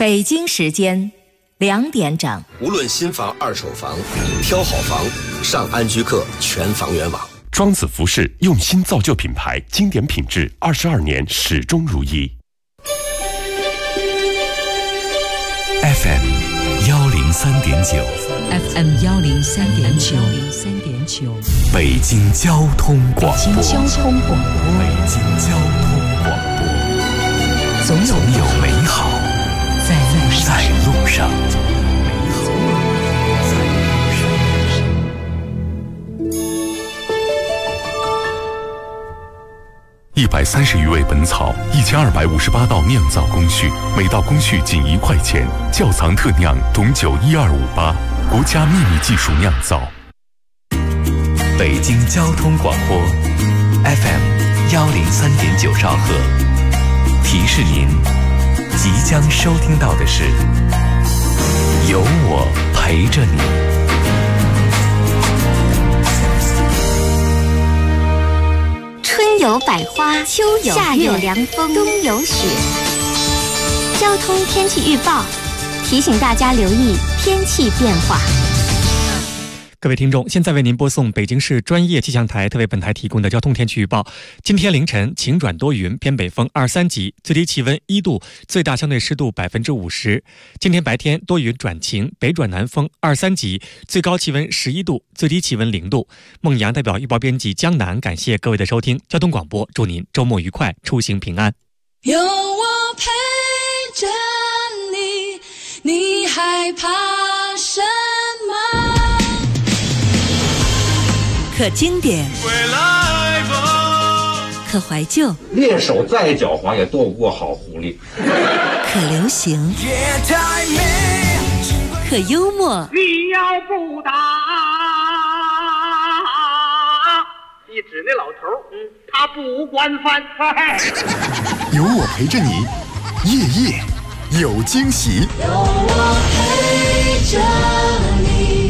北京时间2点整。 无论新房二手房，挑好房上安居客全房源网。 庄子服饰用心造就品牌，经典品质22年始终如一。 FM 103.9 FM 103.9 北京交通广播。 北京交通广播。 北京交通广播。总有美好在路上。130余味本草，1258道酿造工序，每道工序仅1块钱。窖藏特酿董酒12588，国家秘密技术酿造。北京交通广播 FM 103.9兆赫，提示您，即将收听到的是有我陪着你。 春有百花，秋有夏有凉风，冬有雪。交通天气预报提醒大家留意天气变化。 各位听众，现在为您播送北京市专业气象台特为本台提供的交通天气预报。今天凌晨晴转多云，偏北风2-3级，最低气温1度，最大相对湿度50%。今天白天多云转晴，北转南风2-3级，最高气温11度，最低气温0度。孟阳代表预报编辑江南，感谢各位的收听。交通广播祝您周末愉快，出行平安。 有我陪着你，你害怕什么？ 可经典，可怀旧， 猎手再狡猾也斗不过好狐狸。 可流行，可幽默。 你要不打，一指那老头，他不管饭。 有我陪着你，夜夜有惊喜。 有我陪着你。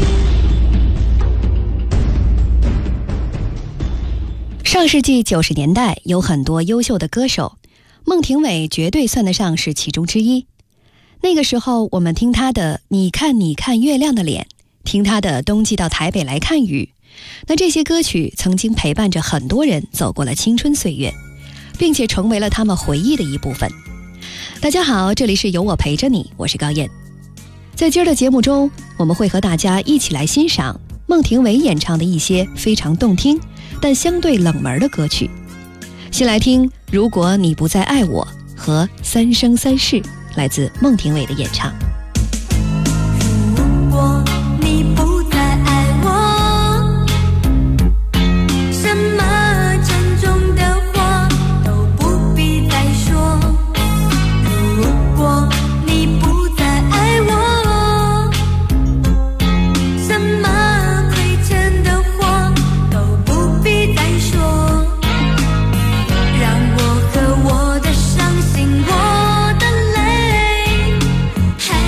上世纪90年代，有很多优秀的歌手，孟庭苇绝对算得上是其中之一。那个时候，我们听她的《你看你看月亮的脸》，听她的《冬季到台北来看雨》，那这些歌曲曾经陪伴着很多人走过了青春岁月，并且成为了他们回忆的一部分。大家好，这里是有我陪着你，我是高燕。在今儿的节目中，我们会和大家一起来欣赏孟庭苇演唱的一些非常动听但相对冷门的歌曲。先来听《如果你不再爱我》和《三生三世》，来自孟庭苇的演唱。 如果你不再爱我，什么沉重的话都不必再说。如果你不再爱我，什么亏欠的话都不必再说。让我和我的伤心，我的泪，还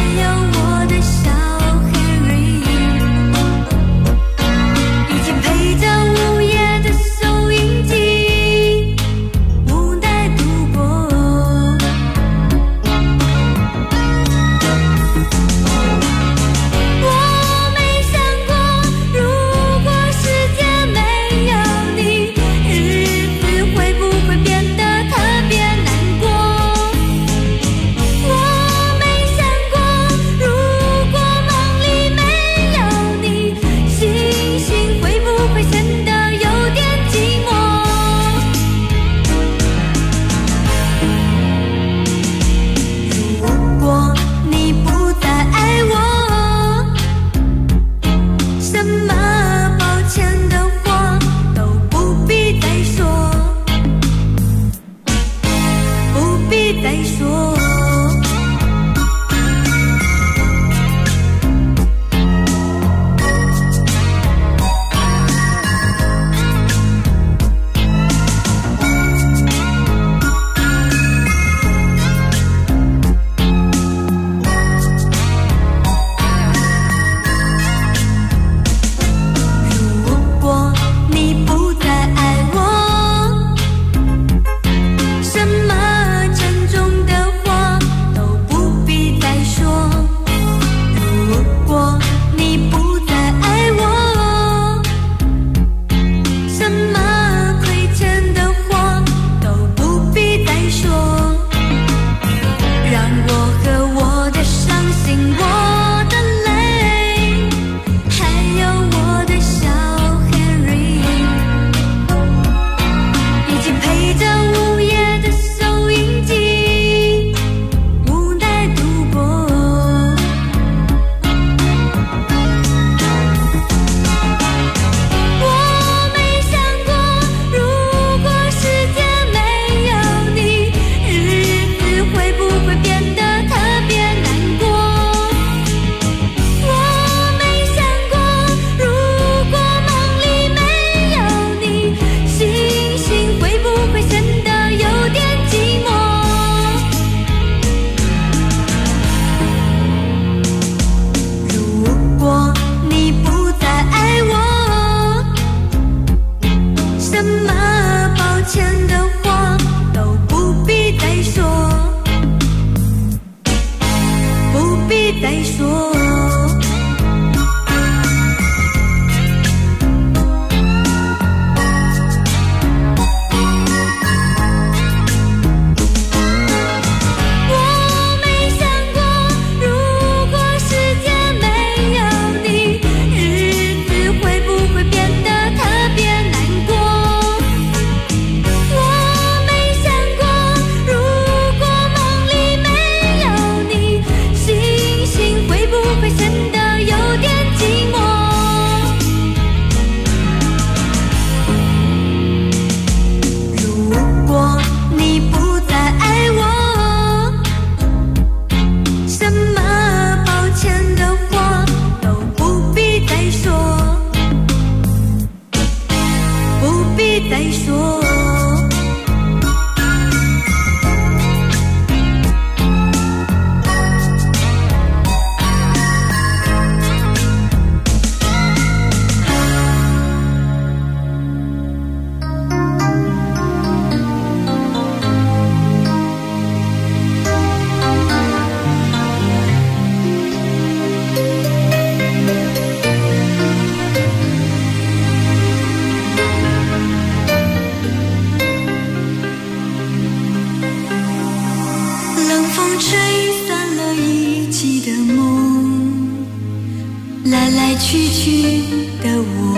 来去去的我，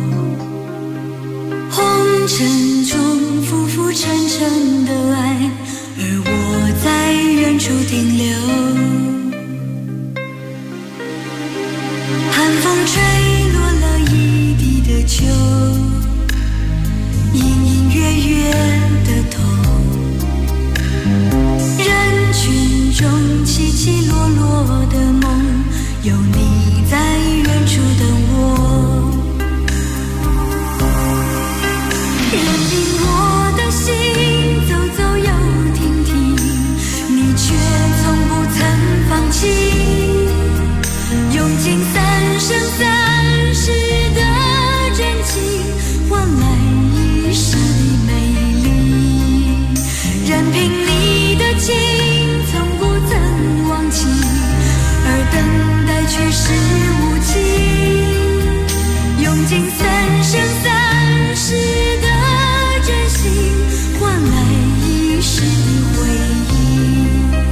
红尘中浮浮沉沉的爱，而我在远处停留。寒风吹落了一地的秋，隐隐约约的痛，人群中起起落落的梦，有你在远处等我。任凭我的心走走又停停，你却从不曾放弃，用尽三生三世的真情换来一世的美丽。任凭你的情从不曾忘记，而等待却是无期，用尽三生三世的真心换来一世的回忆。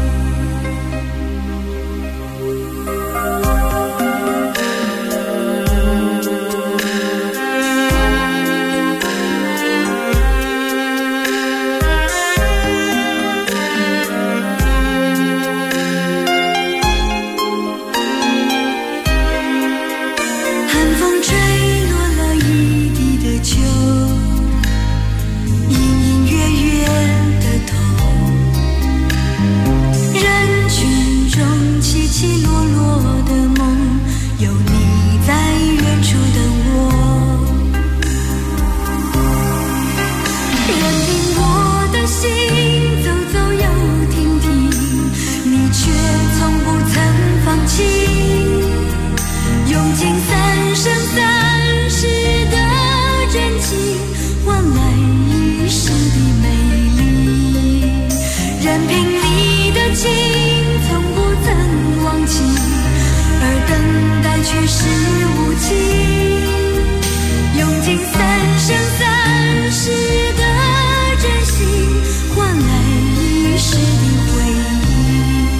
寒风吹落了一地的秋，隐隐约约的痛，人群中起起落落的梦，有你在远处等我。任凭我的心走走又停停，你却从不曾放弃，用尽三生三世的真情换来一世的美丽。任凭你的情从不曾忘记，而等待却是无期，用尽三生三世的真心换来一世的回忆。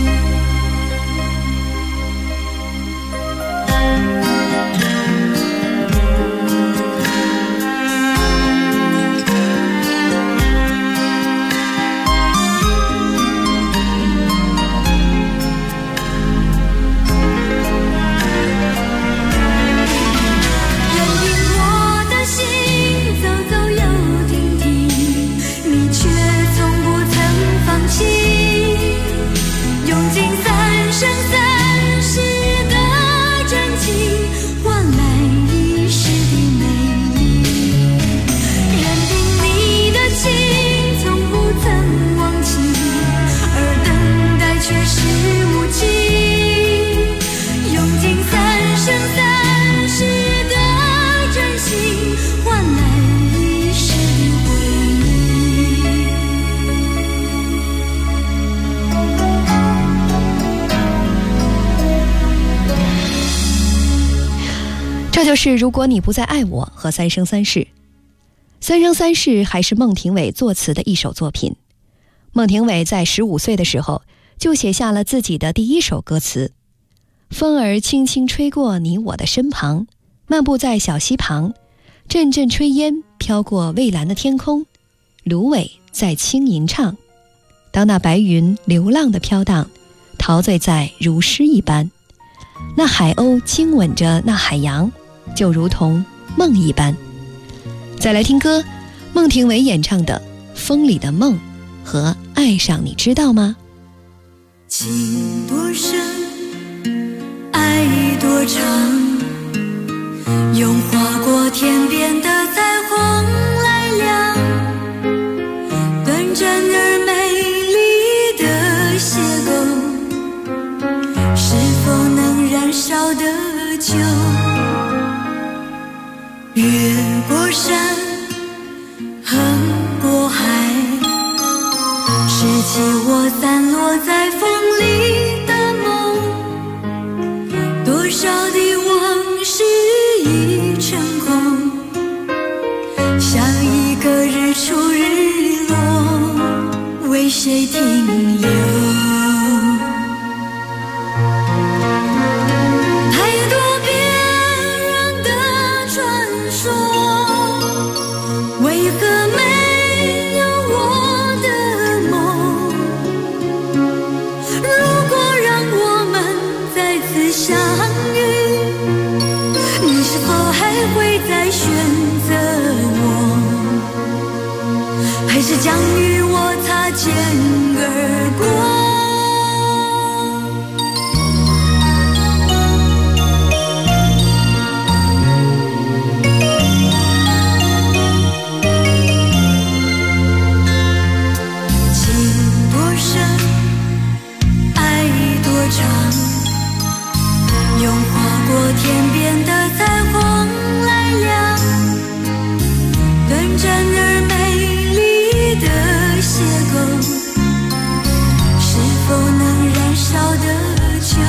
任凭我的心走走又停停，你却从不曾放弃，用尽三生三世的真情换来一世的美丽。任凭你的情从不曾忘记，而等待却是无期，用尽三生三世的真心换来一世的回忆。 这就是如果你不再爱我和三生三世。三生三世还是孟庭苇作词的一首作品。孟庭苇在15岁的时候就写下了自己的第一首歌词：风儿轻轻吹过你我的身旁，漫步在小溪旁，阵阵炊烟飘过蔚蓝的天空，芦苇在轻吟唱。当那白云流浪的飘荡，陶醉在如诗一般，那海鸥亲吻着那海洋，就如同梦一般。再来听歌，孟庭苇演唱的《风里的梦》和《爱上你知道吗》。 情多深，爱多长，用划过天边的彩虹来量，短暂而美丽的邂逅，是否能燃烧得久？越过山，横过海，拾起我散落在风里的梦，多少的往事已成空，像一个日出日落，为谁停留？太多遍是将与我擦肩而过。用划过天边的彩虹来量短暂而美丽的邂逅，是否能燃烧得久？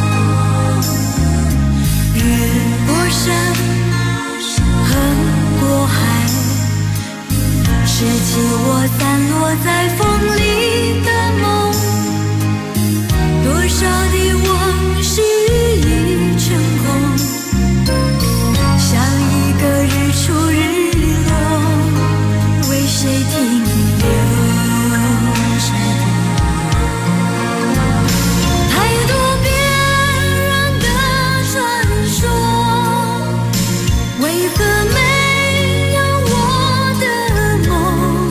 越过山，横过海，拾起我散落在风里的梦，多少的往事已成空，像一个日出日落，为谁停留？太多别人的传说，为何没有我的梦？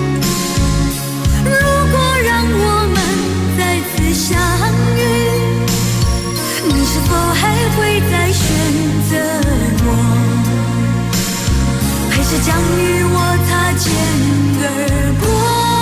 如果让我们再次相遇，你是否还会再选择我？还是将与我擦肩而过？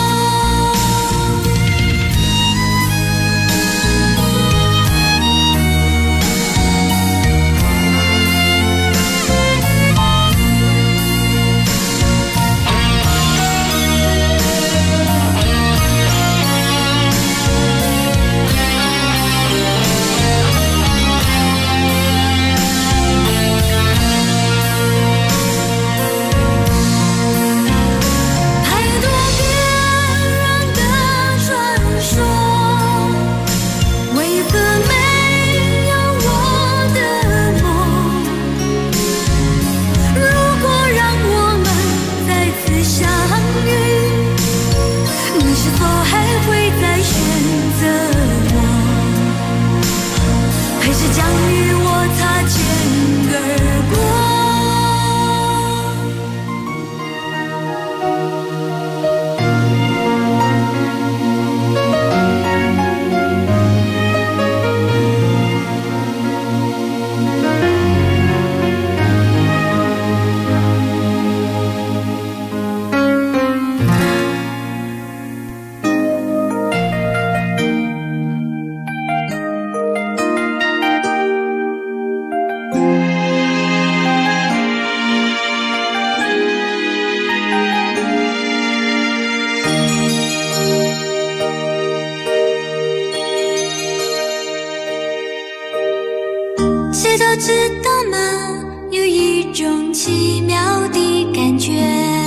知道吗？有一种奇妙的感觉，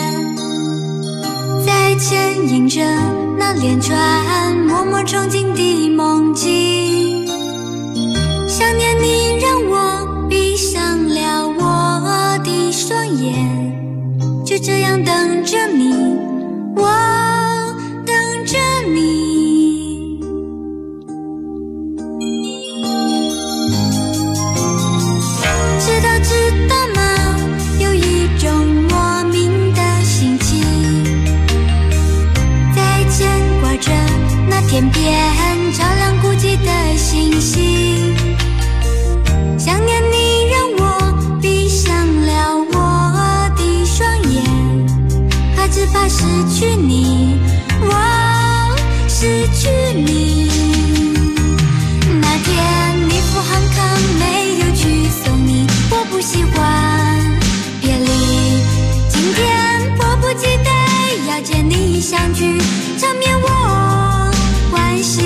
在牵引着那连串默默憧憬的梦境。想念你让我闭上了我的双眼，就这样等着你，我等着你。知道吗？有一种莫名的心情，在牵挂着那天边照亮孤寂的星星。想念你让我闭上了我的双眼，怕只怕失去你，我失去你。那天你不很康没有去送你，我不喜欢别离，今天迫不及待要见你相聚，场面我欢喜。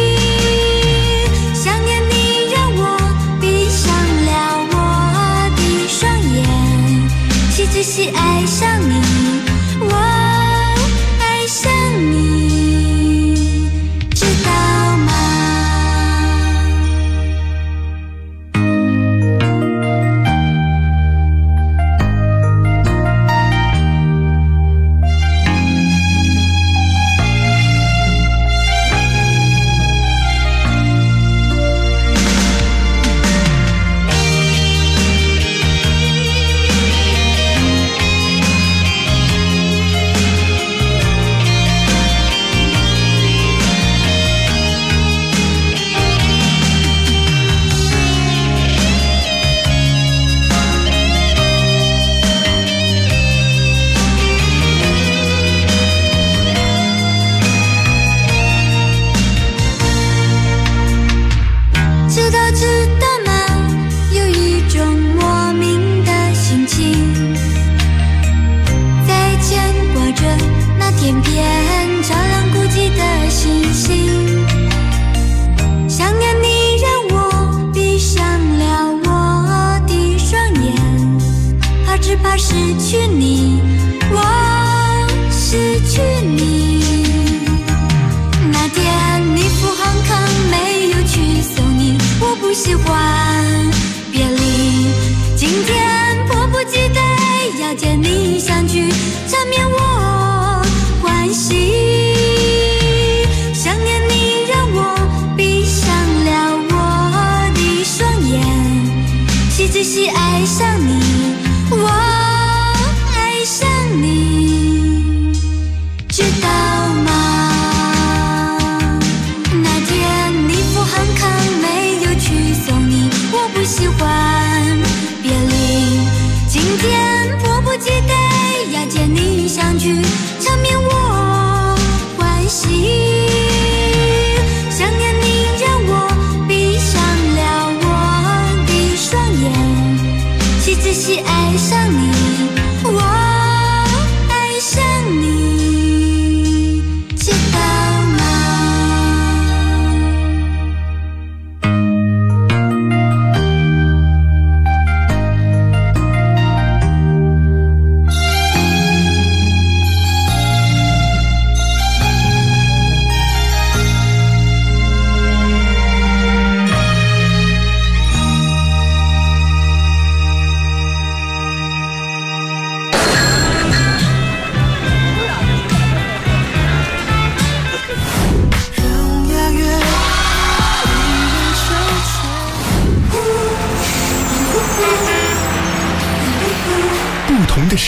想念你让我闭上了我的双眼，岂止是爱上你，我爱上你，知道吗？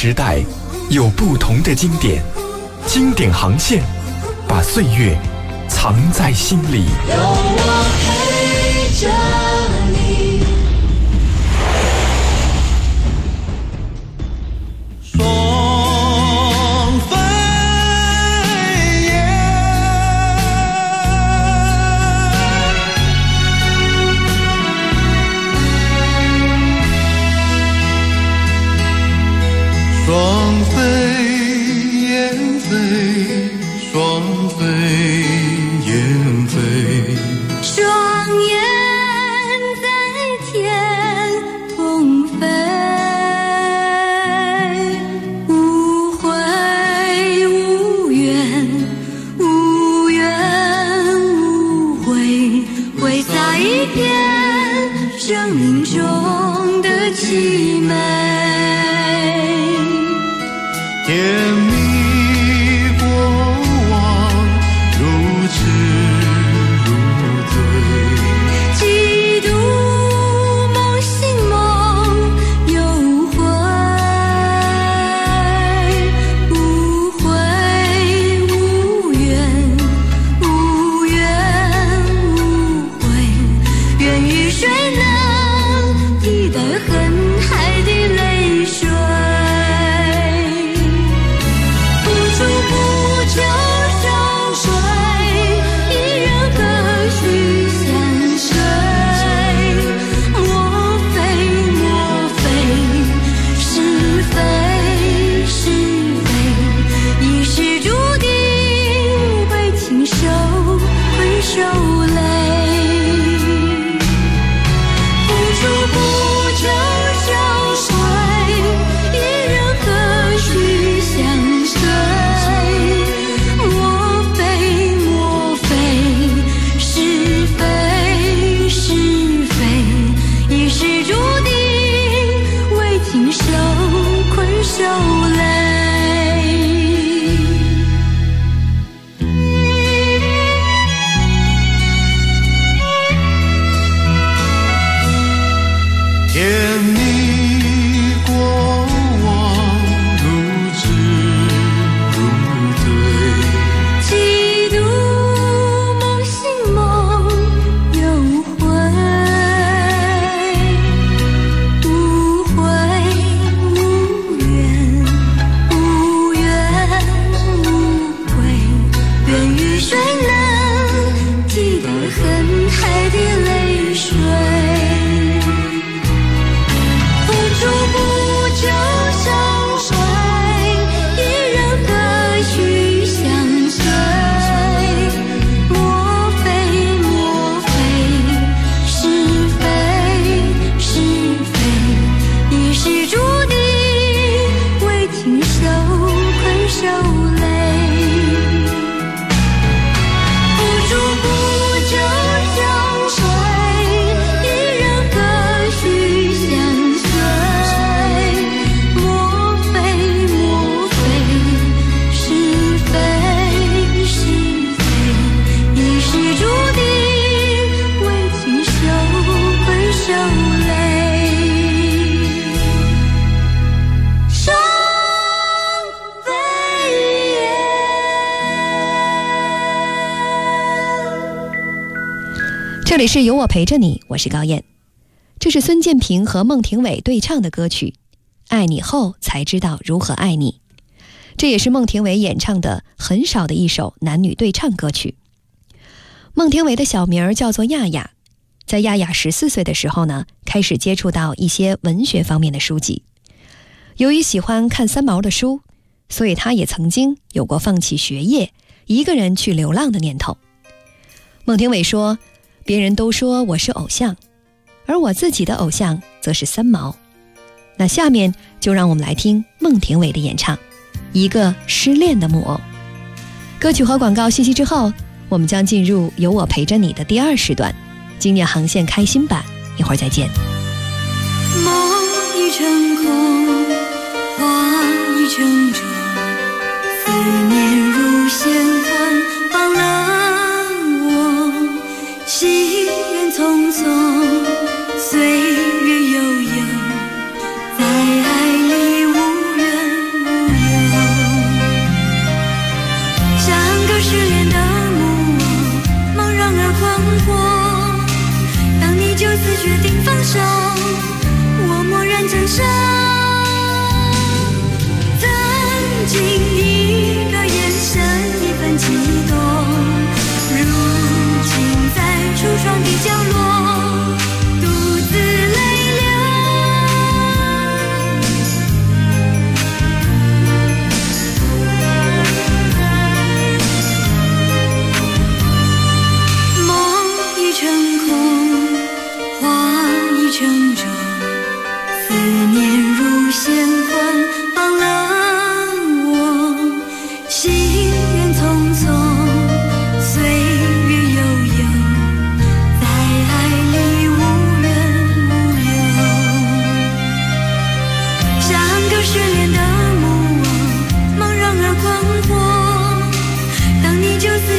时代有不同的经典，经典航线把岁月藏在心里。 有我陪着你。 双飞燕，双飞燕飞，双飞燕飞， 双燕在天同飞，无悔无怨，无怨无悔，会在一片生命中的凄美。 甜蜜过往，如痴如醉， 几度梦醒梦又回，无悔无怨，无怨无悔，愿与谁能替代恨海的泪水。不求相随，一人何须相随？莫非莫非，是非是非，已是注定为情受困受累。付出不求相随，一人何须相随？受累， 甜蜜过往，如痴如醉， 几度梦醒梦又回，无悔无怨，无怨无悔，愿与谁能替代恨海的泪水？付出不求相随，一人何须相随？莫非莫非，是非是非，已是注定为情受困受累。付出不求相随，一人何须相随？莫非莫非，是非是非，已是注定为情受困受累。双飞燕。 这里是有我陪着你，我是高燕。这是孙建平和孟庭苇对唱的歌曲《爱你后才知道如何爱你》，这也是孟庭苇演唱的很少的一首男女对唱歌曲。孟庭苇的小名叫做亚亚，在亚亚14岁的时候呢，开始接触到一些文学方面的书籍。由于喜欢看三毛的书，所以她也曾经有过放弃学业，一个人去流浪的念头。孟庭苇说，别人都说我是偶像，而我自己的偶像则是三毛。那下面就让我们来听孟庭苇的演唱《一个失恋的木偶》。歌曲和广告信息之后，我们将进入有我陪着你的第2时段，经典航线开心版，一会儿再见。 梦已成空，花已成种，思念如线捆绑了我，心缘匆匆，岁月悠悠，在爱里无人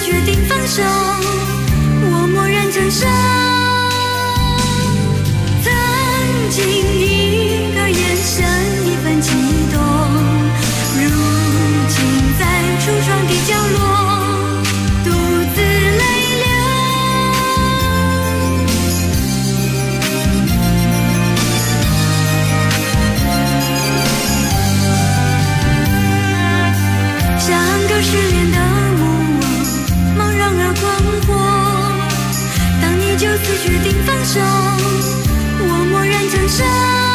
决定放手，我默然承受。曾经一个眼神，一份悸动，如今在橱窗的角落，独自泪流。像个失恋的木偶，茫然而困惑。当你就此决定放手，我默然承受。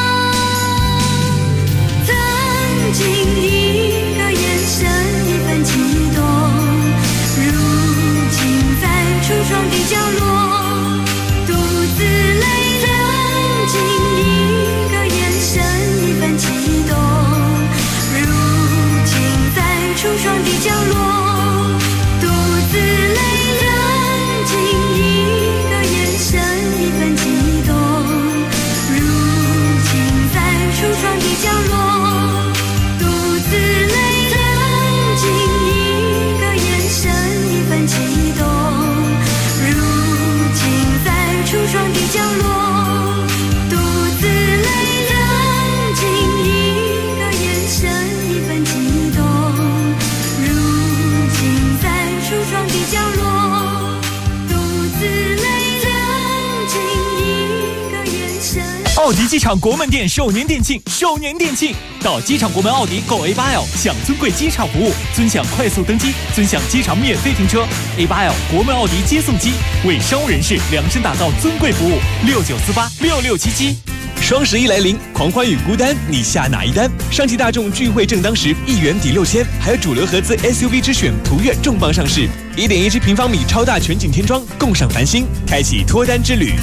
曾经一个眼神，一份悸动，如今在橱窗的角落，独自泪流。曾经一个眼神，一份悸动，如今在橱窗的角落，独自泪流。曾经一个眼神，一份悸动，如今在橱窗的角落，独自泪流。曾经一个眼神，一份悸动，如今在橱窗的角落，独自泪流。曾经一个眼神，一份悸动，如今在橱窗的角落，独自泪流。曾经一个眼神。 奥迪机场国门店首年店庆，到机场国门奥迪购 A8L， 享尊贵机场服务，尊享快速登机，尊享机场免费停车。A8L 国门奥迪接送机，为商务人士量身打造尊贵服务，69486677。 双11来临，狂欢与孤单，你下哪一单？上汽大众聚会正当时，1元抵6000，还有主流合资 SUV 之选途岳重磅上市，1.1平方米超大全景天窗，共赏繁星，开启脱单之旅。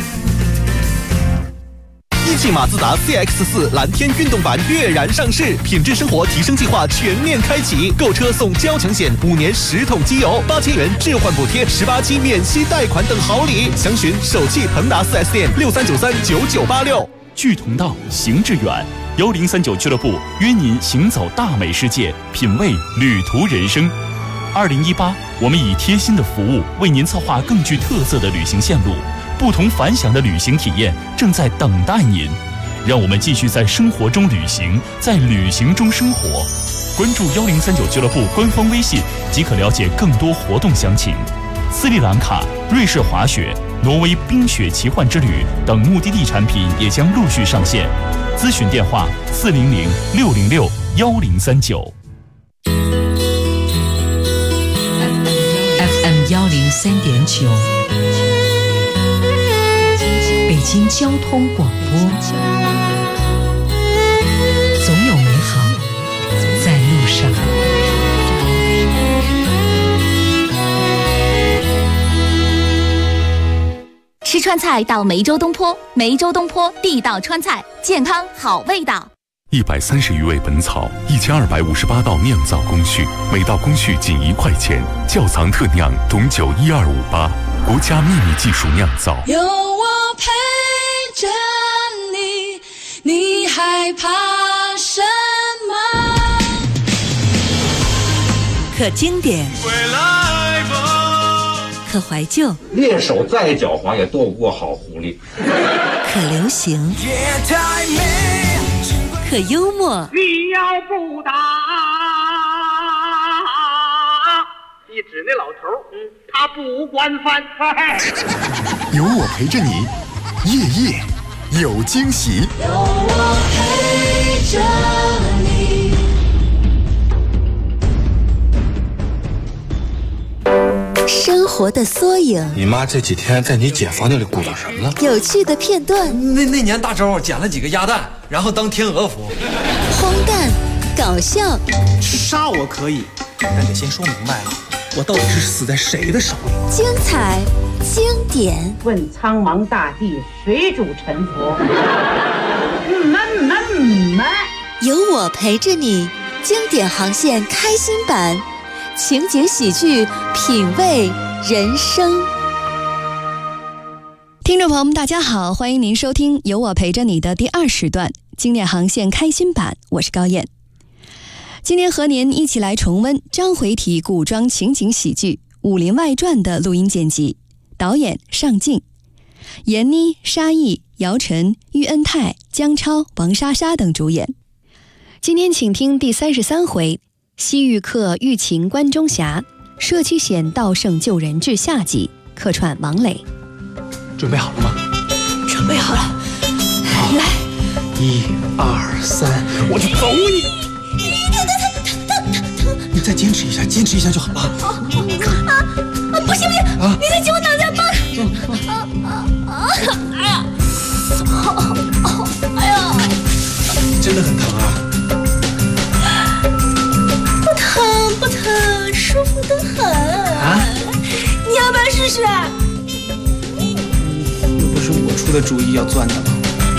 一汽马自达 CX-4 蓝天运动版跃然上市，品质生活提升计划全面开启，购车送交强险，5年10桶机油，8000元置换补贴，18期免息贷款等好礼。详询首汽腾达 4S 店63939986。 聚同道，行致远，1039俱乐部约您行走大美世界，品味旅途人生。2018，我们以贴心的服务为您策划更具特色的旅行线路，不同凡响的旅行体验正在等待您。让我们继续在生活中旅行，在旅行中生活。关注1039俱乐部官方微信即可了解更多活动详情。斯里兰卡、瑞士滑雪、挪威冰雪奇幻之旅等目的地产品也将陆续上线。咨询电话400-606-1039。 FM 103.9，北京交通广播。总有美好在路上。 吃川菜到梅州东坡，梅州东坡地道川菜，健康好味道。 130余味本草，1258道酿造工序，每道工序仅1块钱，窖藏特酿董酒12588，国家秘密技术酿造。 有我陪着你，你害怕什么？ 可经典， 回来吧， 可怀旧， 猎手再狡猾也躲不过好狐狸。 可流行，可幽默。 你要不打，一指那老头，他不惯犯。 有我陪着你，夜夜有惊喜。 有我陪着你。 生活的缩影。 你妈这几天在你姐房那里鼓捣什么呢？ 有趣的片段。 那年大周捡了几个鸭蛋，然后当天鹅服。 荒诞，搞笑。 杀我可以，但得先说明白了，我到底是死在谁的手里。 精彩，经典。 问苍茫大地，谁主沉浮？ 有我陪着你，经典航线开心版。情景喜剧，品味人生。 听众朋友们，大家好，欢迎您收听有我陪着你的第2时段经典航线开心版，我是高燕。今天和您一起来重温章回体古装情景喜剧《 武林外传》的录音剪辑，导演尚敬，闫妮、沙溢、姚晨、喻恩泰、姜超、王莎莎等主演。今天请听第33回西域客欲擒关中侠，社稷险盗胜救人至下集，客串王磊。 准备好了吗？ 准备好了。 好， 来 ，1、2、3，我就走你！你再坚持一下，坚持一下就好了。 不行，你再请我挡下吧。哎呀， 真的很疼啊！ 不疼，舒服得很啊！ 你要不要试试？ 又不是我出的主意要钻的吗？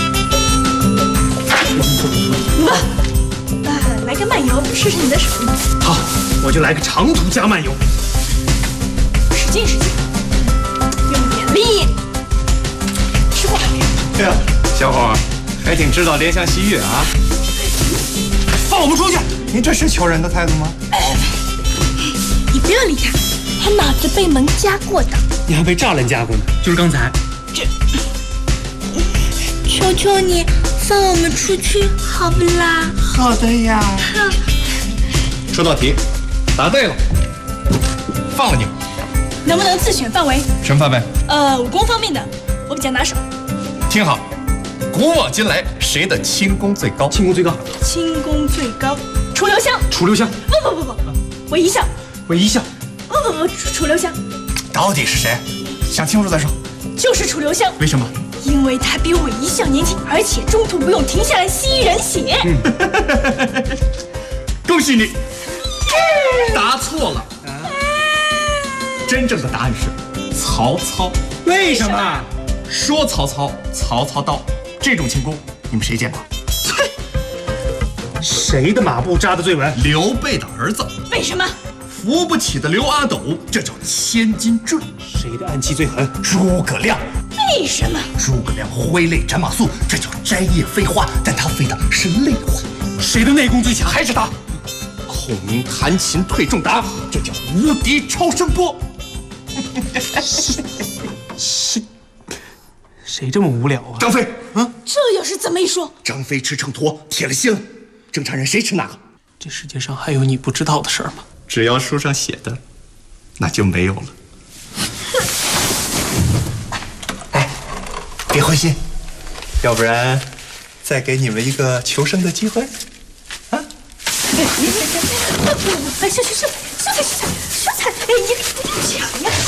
来个慢游，试试你的手艺。 好，我就来个长途加慢游。 使劲，用点力。吃过没？ 对啊，小伙还挺知道怜香惜玉啊！放我们出去！您这是求人的态度吗？ 你不要理他，他脑子被门夹过的。 你还被栅栏夹过呢，就是刚才。 求求你放我们出去，好不啦？ 好的呀。出道题，答对了，放了你。 能不能自选范围？ 什么范围？ 武功方面的，我比较拿手。 听好，古往今来，谁的轻功最高？轻功最高。 轻功最高，楚留香。 楚留香。 不，韦一笑。 韦一笑。 不，楚留香。 到底是谁？想清楚再说。 就是楚留香。 为什么？ 因为他比韦一笑年轻，而且中途不用停下来吸人血。 恭喜你，答错了。真正的答案是曹操。为什么？说曹操，曹操到。这种轻功，你们谁见过？谁的马步扎得最稳？刘备的儿子。 为什么？ 扶不起的刘阿斗，这叫千斤坠。谁的暗器最狠？诸葛亮。 为什么？ 诸葛亮挥泪斩马谡，这叫摘叶飞花，但他飞的是泪花。谁的内功最强？还是他。孔明弹琴退仲达，这叫无敌超声波。谁这么无聊啊？张飞。 这又是怎么一说？ 张飞吃秤砣，铁了心了。正常人谁吃那个？ 这世界上还有你不知道的事儿吗？ 只要书上写的，那就没有了。哎，别灰心，要不然再给你们一个求生的机会。啊！ 哎，秀才，哎，你抢呀！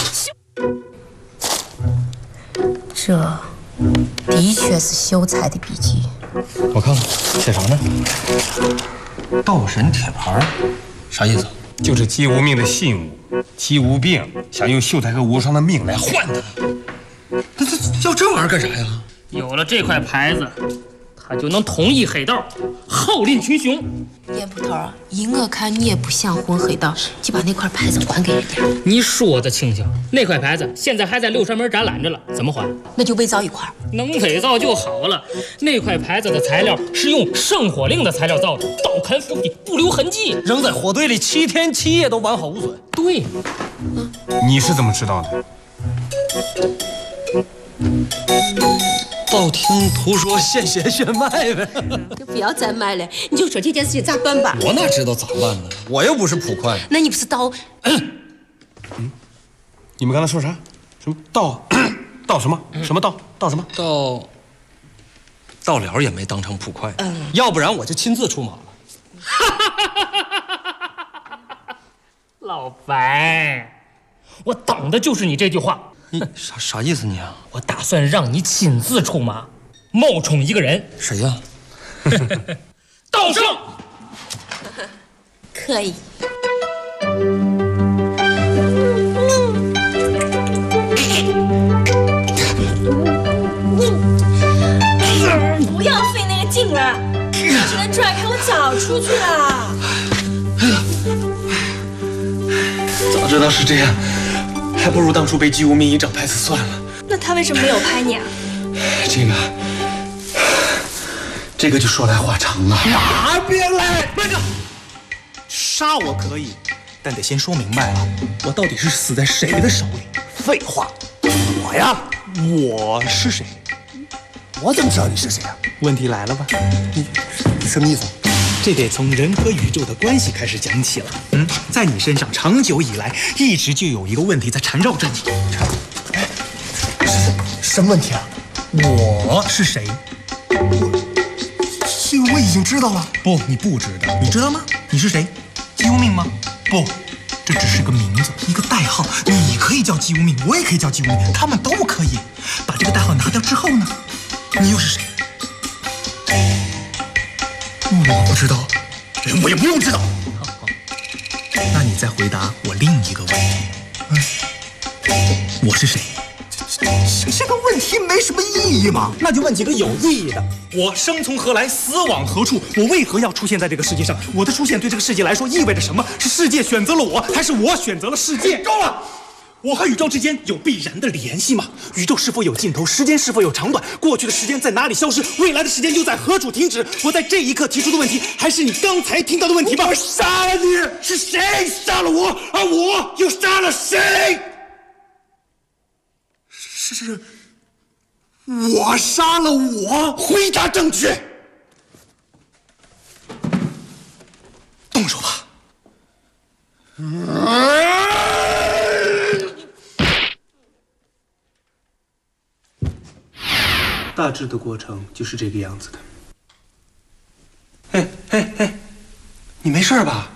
这的确是秀才的笔记。 我看看，写啥呢？斗神铁牌，啥意思？ 就是姬无命的信物，姬无病想用秀才和无双的命来换他。 他要这玩意儿干啥呀？ 有了这块牌子，他就能统一黑道，号令群雄。 严捕头，依我看你也不想混黑道，就把那块牌子还给人家。 你说的轻巧，那块牌子现在还在六扇门展览着了，怎么还？ 那就伪造一块。 能伪造就好了。那块牌子的材料是用圣火令的材料造的，刀砍斧劈，不留痕迹， 扔在火堆里7天7夜都完好无损。 对， 你是怎么知道的？ 道听途说，现写现卖呗。 就不要再卖了，你就说这件事情咋办吧。 我哪知道咋办呢？我又不是捕快。 那你不是刀？ 你们刚才说啥？什么道？道什么？什么道？道什么？ 到了也没当成捕快，要不然我就亲自出马了。 老白，我等的就是你这句话。 你啥意思你啊？ 我打算让你亲自出马，冒充一个人。 谁呀？ 道圣。 可以。 不要费那个劲了，只能拽开我脚出去了。 早知道是这样，还不如当初被姬无命一掌拍死算了。 那他为什么没有拍你啊？ 这个就说来话长了。 哪边来？ 慢着，杀我可以， 但得先说明白了，我到底是死在谁的手里？ 废话，我呀， 我是谁？ 我怎么知道你是谁啊？ 问题来了吧？ 你什么意思？ 这得从人和宇宙的关系开始讲起了。在你身上长久以来一直就有一个问题在缠绕着你。 什么问题啊？ 我是谁？ 我已经知道了。 不，你不知道。你知道吗？你是谁？姬无命吗？不，这只是个名字，一个代号。你可以叫姬无命，我也可以叫姬无命，他们都可以。把这个代号拿掉之后呢，你又是谁？我不知道， 我也不用知道。 好，那你再回答我另一个问题。我是谁？ 这个问题没什么意义嘛？ 那就问几个有意义的。我生从何来，死往何处？我为何要出现在这个世界上？我的出现对这个世界来说意味着什么？是世界选择了我，还是我选择了世界？ 够了！ 我和宇宙之间有必然的联系吗？宇宙是否有尽头？时间是否有长短？过去的时间在哪里消失？未来的时间又在何处停止？我在这一刻提出的问题，还是你刚才听到的问题吗？ 我杀了你！ 是谁杀了我？而我又杀了谁？ 是我杀了我。 回答正确。动手吧。 大致的过程就是这个样子的。 哎，你没事吧？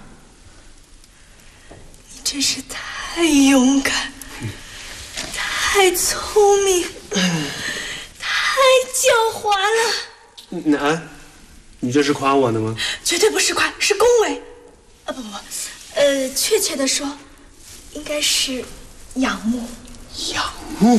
你真是太勇敢，太聪明，太狡猾了。 你这是夸我呢吗？ 绝对不是夸，是恭维。不，确切的说，应该是仰慕。 仰慕。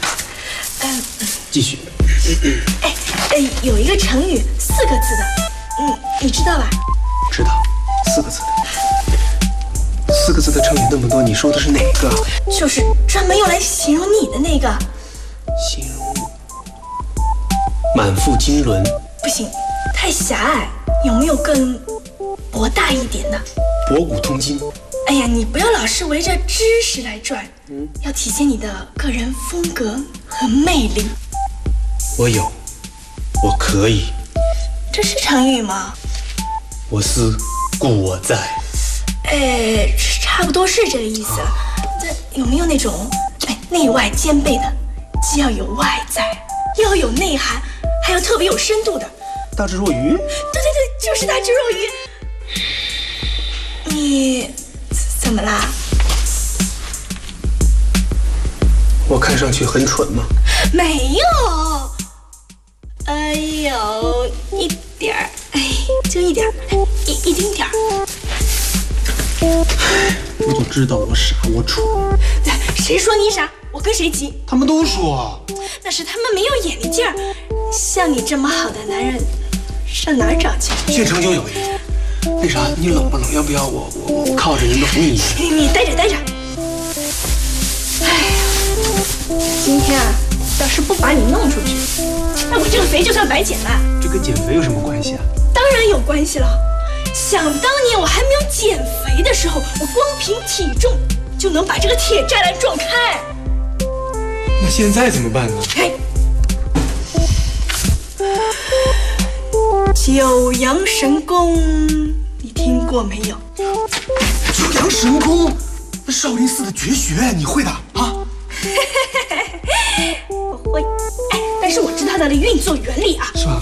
继续。 有一个成语4个字的，你知道吧？ 知道，4个字的。4个字的成语那么多，你说的是哪个？ 就是专门用来形容你的那个。 形容满腹经纶。 不行，太狭隘。有没有更博大一点的？ 博古通今。 哎呀，你不要老是围着知识来转，要体现你的个人风格和魅力。 我有，我可以。 这是成语吗？ 我思故我在。 差不多是这个意思。有没有那种内外兼备的，既要有外在，又要有内涵，还要特别有深度的？ 大智若愚。 对，就是大智若愚。你怎么啦？ 我看上去很蠢吗？ 没有。有一点儿，就一点儿，一丁点儿。 我就知道我傻，我蠢。 谁说你傻？我跟谁急？ 他们都说。 那是他们没有眼力劲儿。像你这么好的男人，上哪儿找去？ 县城就有一个。那啥，你冷不冷？要不要我靠着你暖你一下？ 你待着。今天啊，要是不把你弄出去，那我这个肥就算白减了。 这跟减肥有什么关系啊？ 当然有关系了。想当年我还没有减肥的时候，我光凭体重就能把这个铁栅栏撞开。 那现在怎么办呢？ 九阳神功，你听过没有？ 九阳神功，少林寺的绝学，你会的啊？ 我会，但是我知道它的运作原理啊。 是吧？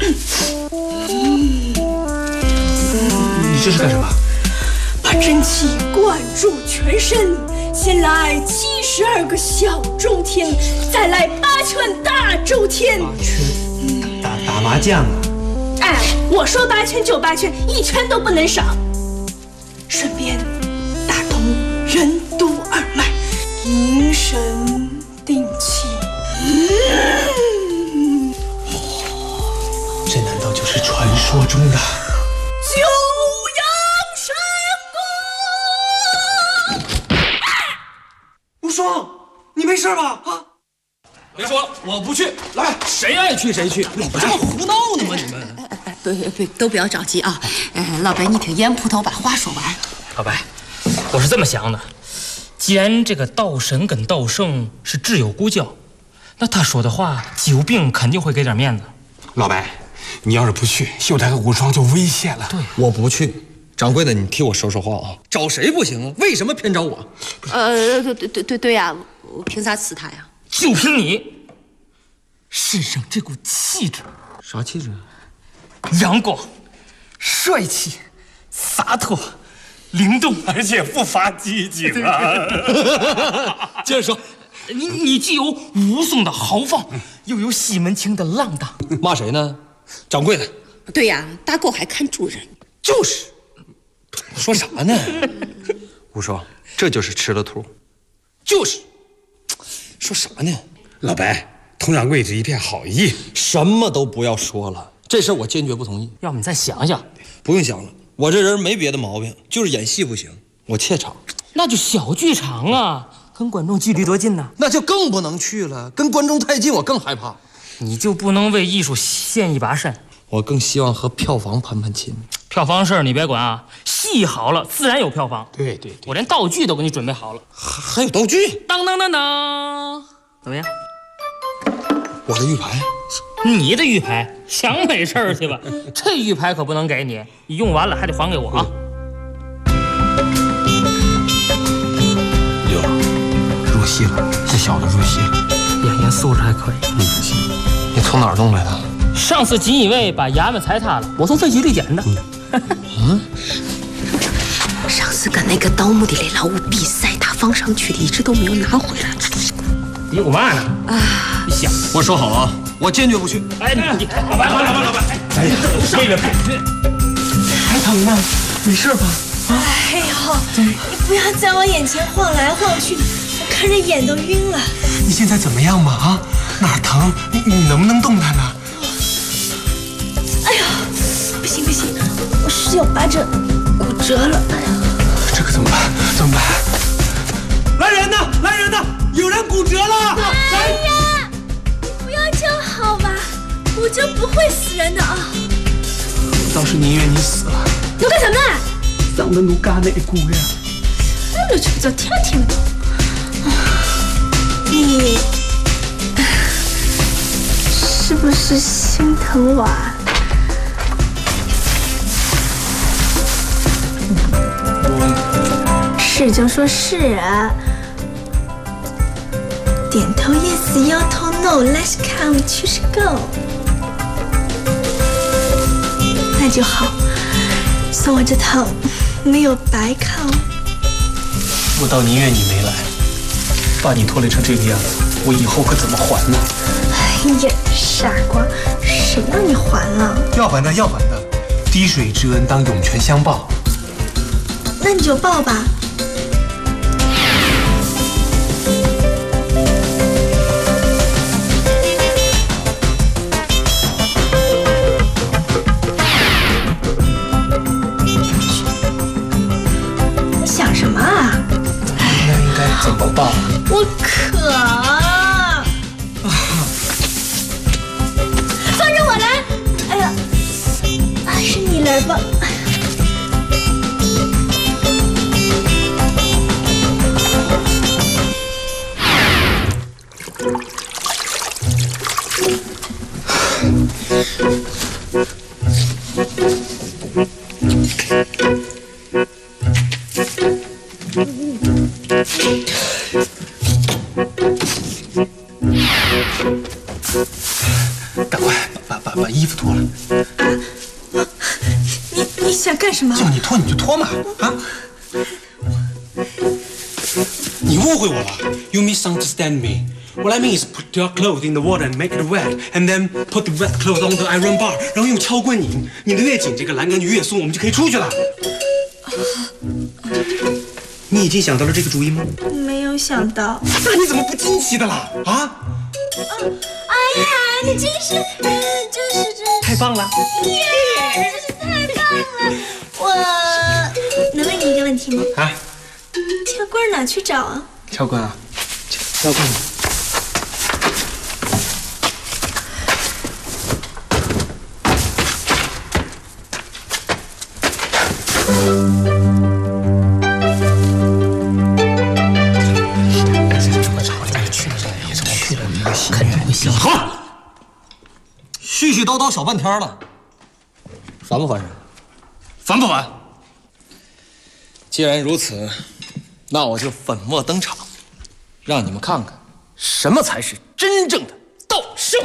你这是干什么？ 把真气灌注全身，先来72个小周天，再来8圈大周天。 8圈，打麻将啊？ 我说8圈就8圈，1圈都不能少。顺便打通任督二脉，凝神定气。 这难道就是传说中的九阳神功？ 无双，你没事吧？ 别说了，我不去。来，谁爱去谁去。老白，这么胡闹呢吗？你们？ 不，都不要着急啊。老白，你听严捕头把话说完。 老白， 我是这么想的，既然这个道神跟道圣是挚友故交，那他说的话，季无病肯定会给点面子。 老白，你要是不去，秀才和无双就危险了。 对， 我不去。掌柜的，你替我说说话啊！找谁不行啊？为什么偏找我？ 对呀，我凭啥刺他呀？ 就凭你身上这股气质。 啥气质？ 阳光、帅气、洒脱、灵动， 而且不乏激情啊！ 接着说， 你既有武松的豪放，又有西门庆的浪荡。 骂谁呢？掌柜的。 对呀，打狗还看主人。 就是。说啥呢？无双，这就是吃了兔。就是。说啥呢？ 老白，佟掌柜是一片好意， 什么都不要说了，这事我坚决不同意。 要不你再想想。 不用想了，我这人没别的毛病，就是演戏不行，我怯场。 那就小剧场啊，跟观众距离多近呢？ 那就更不能去了，跟观众太近我更害怕。 你就不能为艺术献一把身？ 我更希望和票房攀攀亲。 票房事儿你别管啊，戏好了自然有票房。 对， 我连道具都给你准备好了。 还有道具？ 当当当当，怎么样？ 我的玉牌？ 你的玉牌？想没事儿去吧？这玉牌可不能给你，你用完了还得还给我啊。 刘入戏了，这小子入戏了， 演员素质还可以。 行，你从哪儿弄来的？ 上次锦衣卫把衙门踩塌了，我从飞机里捡的。 上次跟那个盗墓的雷老五比赛，他放上去的一直都没有拿回来。 嘀咕嘛呢？ 啊！ 你想， 我说好了啊，我坚决不去。 哎，你老白，哎呀，为了还疼吗？没事吧？ 哎呦，你不要在我眼前晃来晃去的，我看着眼都晕了。 你现在怎么样嘛？啊，哪儿疼？你能不能动弹呢？ 哎呦，不行，我室友把枕骨折了。哎呀， 这可怎么办？来人呐！有人骨折了！ 哎呀，不要叫好吧，骨折不会死人的啊。 倒是宁愿你死了。 你干什么呢？ 上的奴干那一股呀！ 那就不叫听得懂。你是不是心疼我啊？是就说是啊。点头 yes， 摇头 no，Let's come， 去是 go。那就好，算我这趟没有白靠。 我倒宁愿你没来，把你拖累成这个样子，我以后可怎么还呢？ 哎呀，傻瓜，谁让你还了？ 要还的，滴水之恩当涌泉相报。 那你就报吧。想什么啊？ 那应该怎么报？ 我渴。放着我来。哎呀，还是你来吧。 赶快把衣服脱了。 你想干什么？ 叫你脱你就脱嘛！啊！你误会我了。You misunderstand me. What I mean is put your clothes in the water and make it wet, and then put the wet clothes on the iron bar. 然后用敲棍拧得越紧，这个栏杆就越松，我们就可以出去了。你已经想到了这个主意吗？ 没有想到。 那你怎么不惊奇的啦？啊？ 哎呀，你真是， 太棒了！ 耶，真是太棒了！我能问你一个问题吗？ 啊？ 敲棍哪去找啊？ 敲棍啊？敲棍。 好了，絮絮叨叨小半天了，烦不烦人？ 烦不烦？ 既然如此，那我就粉墨登场，让你们看看什么才是真正的道圣。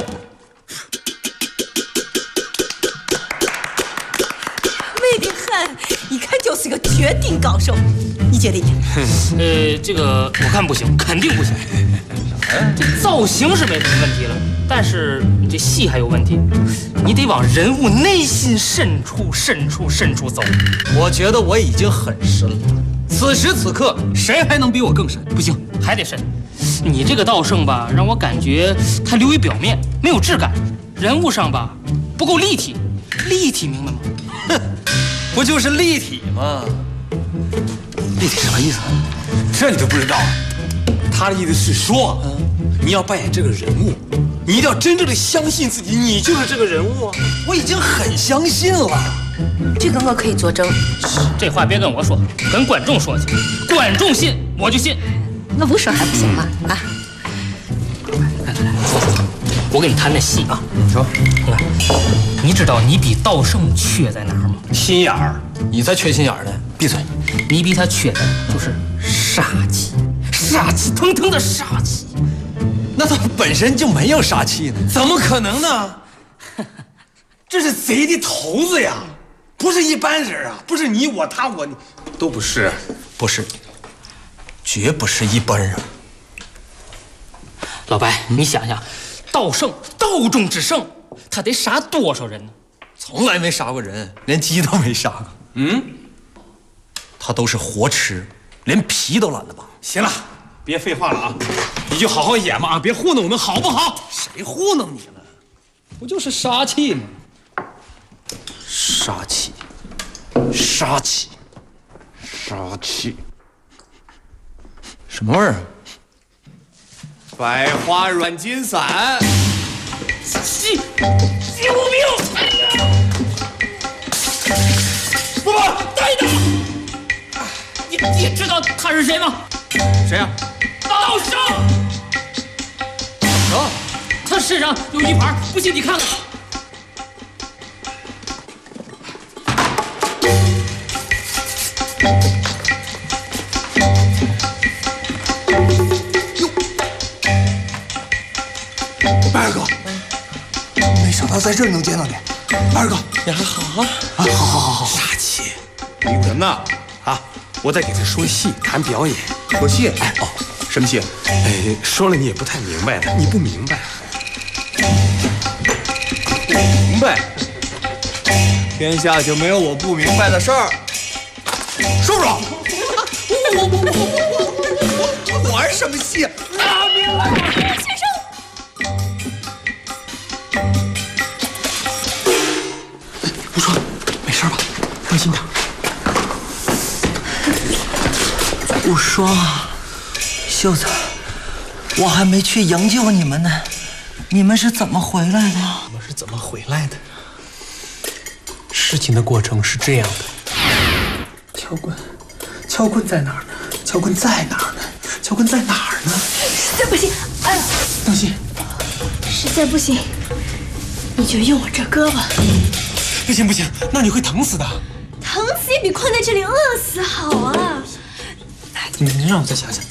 魏定汉一看就是个绝顶高手，你觉得？ 这个我看不行，肯定不行。这造型是没什么问题了，但是你这戏还有问题，你得往人物内心深处走。 我觉得我已经很深了，此时此刻谁还能比我更深？ 不行，还得深。你这个道圣吧，让我感觉太流于表面，没有质感，人物上吧不够立体，明白吗？ 哼，不就是立体吗？ 立体什么意思？这你都不知道？他的意思是说，你要扮演这个人物，你一定要真正的相信自己，你就是这个人物啊！ 我已经很相信了， 这个我可以作证。 这话别跟我说，跟观众说去，观众信我就信。 我不说还不行吗？啊！ 我跟你谈谈戏啊， 说， 你知道你比道圣缺在哪儿吗？ 心眼儿，你才缺心眼儿呢！ 闭嘴！你比他缺的就是杀气，杀气腾腾的杀气。 那他本身就没有杀气呢，怎么可能呢？这是贼的头子呀，不是一般人啊，不是你我他我你， 都不是， 不是，绝不是一般人。 老白，你想想，道圣，道中之圣，他得杀多少人呢？ 从来没杀过人，连鸡都没杀过。他都是活吃，连皮都懒得扒。 行了，别废话了啊，你就好好演嘛啊，别糊弄我们好不好？ 谁糊弄你了？不就是杀气吗？杀气，杀气，杀气，什么味儿啊？ 百花软筋散， 救命！不，带着！你知道他是谁吗？ 谁呀？ 道圣。他身上有一盘，不信你看看。 白二哥，没想到在这儿能见到你。白二哥， 你还好啊？ 好，杀气。凌晨呐，啊，我在给他说戏，谈表演。说戏？哎哦，什么戏？哎，说了你也不太明白的，你不明白。不明白？天下就没有我不明白的事儿。说不说？我玩什么戏？ 拿命来！ 先生。 不说，没事吧？放心点。 我说，秀才，我还没去营救你们呢，你们是怎么回来的？ 我们是怎么回来的？事情的过程是这样的。乔棍在哪儿呢？乔棍在哪儿呢？乔棍在哪儿呢？ 实在不行，哎呀， 当心！ 实在不行，你就用我这胳膊。 不行，那你会疼死的。 疼死也比困在这里饿死好啊！ 你让我再想想。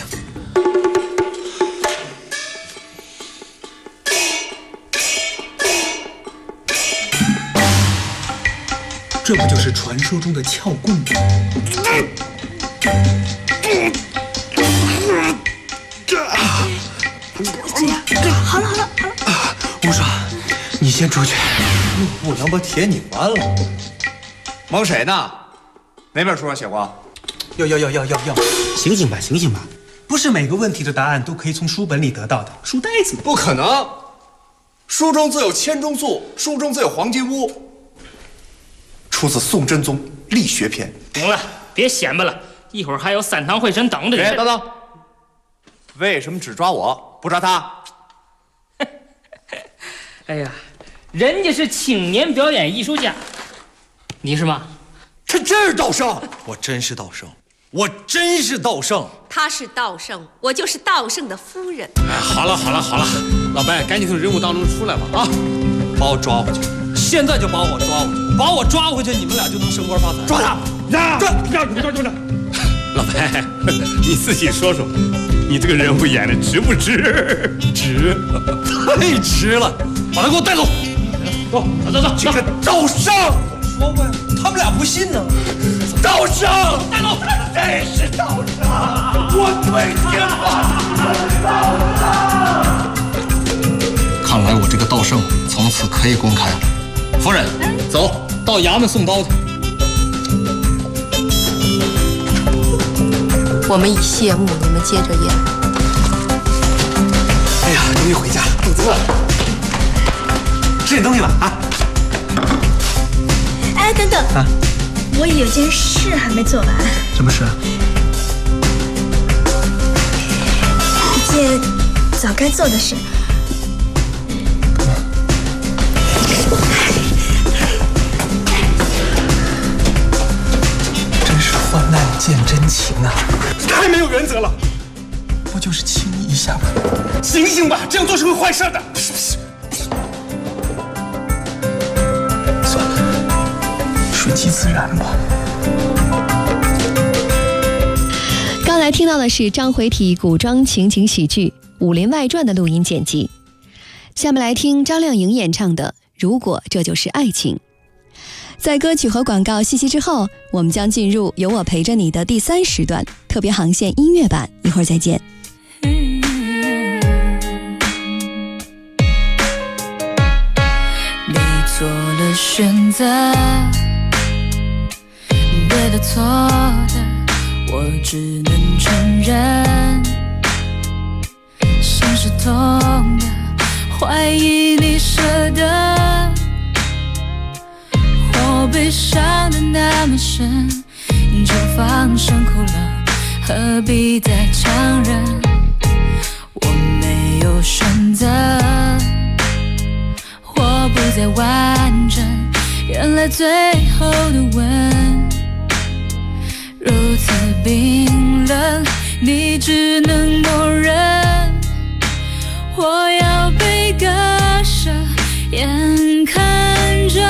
这不就是传说中的撬棍吗？ 这样，好了。 吴爽，你先出去，不然把铁拧弯了。 蒙谁呢？哪本书上写过？ 要，醒醒吧！不是每个问题的答案都可以从书本里得到的，书呆子不可能。书中自有千钟粟，书中自有黄金屋。出自宋真宗力学篇。 行了，别显摆了，一会儿还有三堂会审等着你。 等等，为什么只抓我不抓他？ 哎呀，人家是青年表演艺术家，你是吗？ 他真是道圣，我真是道圣。 我真是道圣。 他是道圣，我就是道圣的夫人。 哎，好了，老白，赶紧从人物当中出来吧啊！把我抓回去，现在就把我抓回去，把我抓回去，你们俩就能升官发财。抓他！抓！ 老白，你自己说说，你这个人物演的值不值？ 值，太值了！把他给我带走。走！这个道圣，我说过呀，他们俩不信呢。道圣，带走！这是道圣，我对天发誓，道圣。 看来我这个道圣从此可以公开了。夫人，走到衙门送刀去。 我们已谢幕，你们接着演。 哎呀，终于回家，肚子饿了。吃点东西吧啊！ 哎，等等啊，我有件事还没做完。 什么事啊？ 一件早该做的事。 真是患难见真情啊！ 太没有原则了。 不就是亲你一下吗？ 醒醒吧，这样做是会坏事的。 算了，顺其自然吧。 刚才听到的是章回体古装情景喜剧《武林外传》的录音剪辑。下面来听张靓颖演唱的《如果这就是爱情》。在歌曲和广告息息之后，我们将进入有我陪着你的第3时段特别航线音乐版，一会儿再见。 你做了选择，对的错的我只能承认，像是痛的怀疑你舍得，我悲伤的那么深，就放声哭了，何必再强忍？我没有选择，我不再完整，原来最后的吻如此冰冷，你只能默认。我要被割舍，眼看着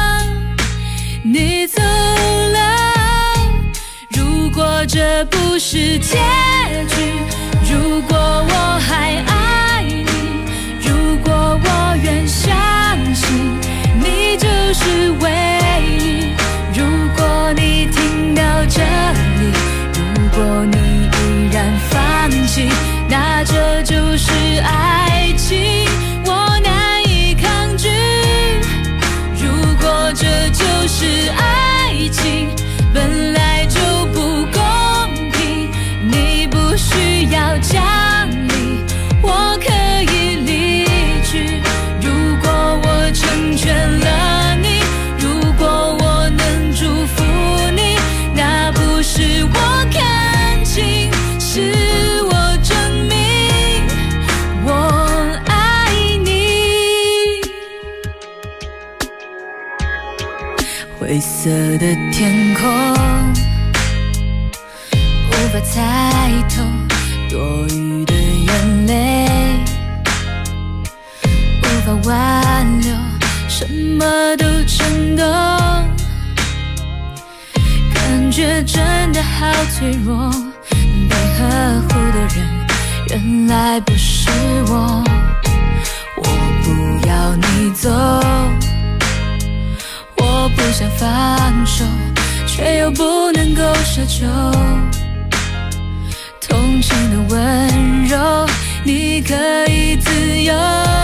你走了。如果这不是结局，如果我还爱你，如果我愿相信你就是唯一，如果你听到这里，如果你依然放弃，那这就是爱情，我难以抗拒。如果这就是爱情，本来就不公平，你不需要讲理，我可以离去。如果我成全了你，如果我能祝福你，那不是我看清，是我证明我爱你。灰色的天空，无法猜透多余的眼泪，无法挽留，什么都震动，感觉真的好脆弱，被呵护的人原来不是我。我不要你走，我不想放手，却又不能够奢求同情的温柔，你可以自由，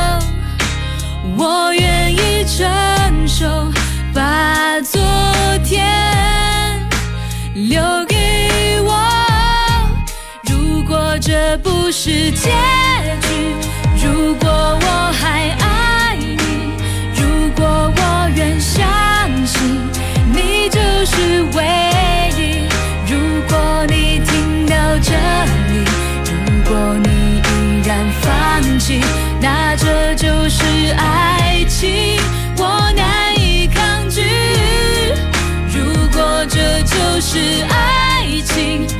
我愿意承受，把昨天留给我。如果这不是结局，如果我还爱你，如果我愿相信你就是唯一，如果你听到这里，如果你依然放弃，那这就是爱情，我难以抗拒。如果这就是爱情，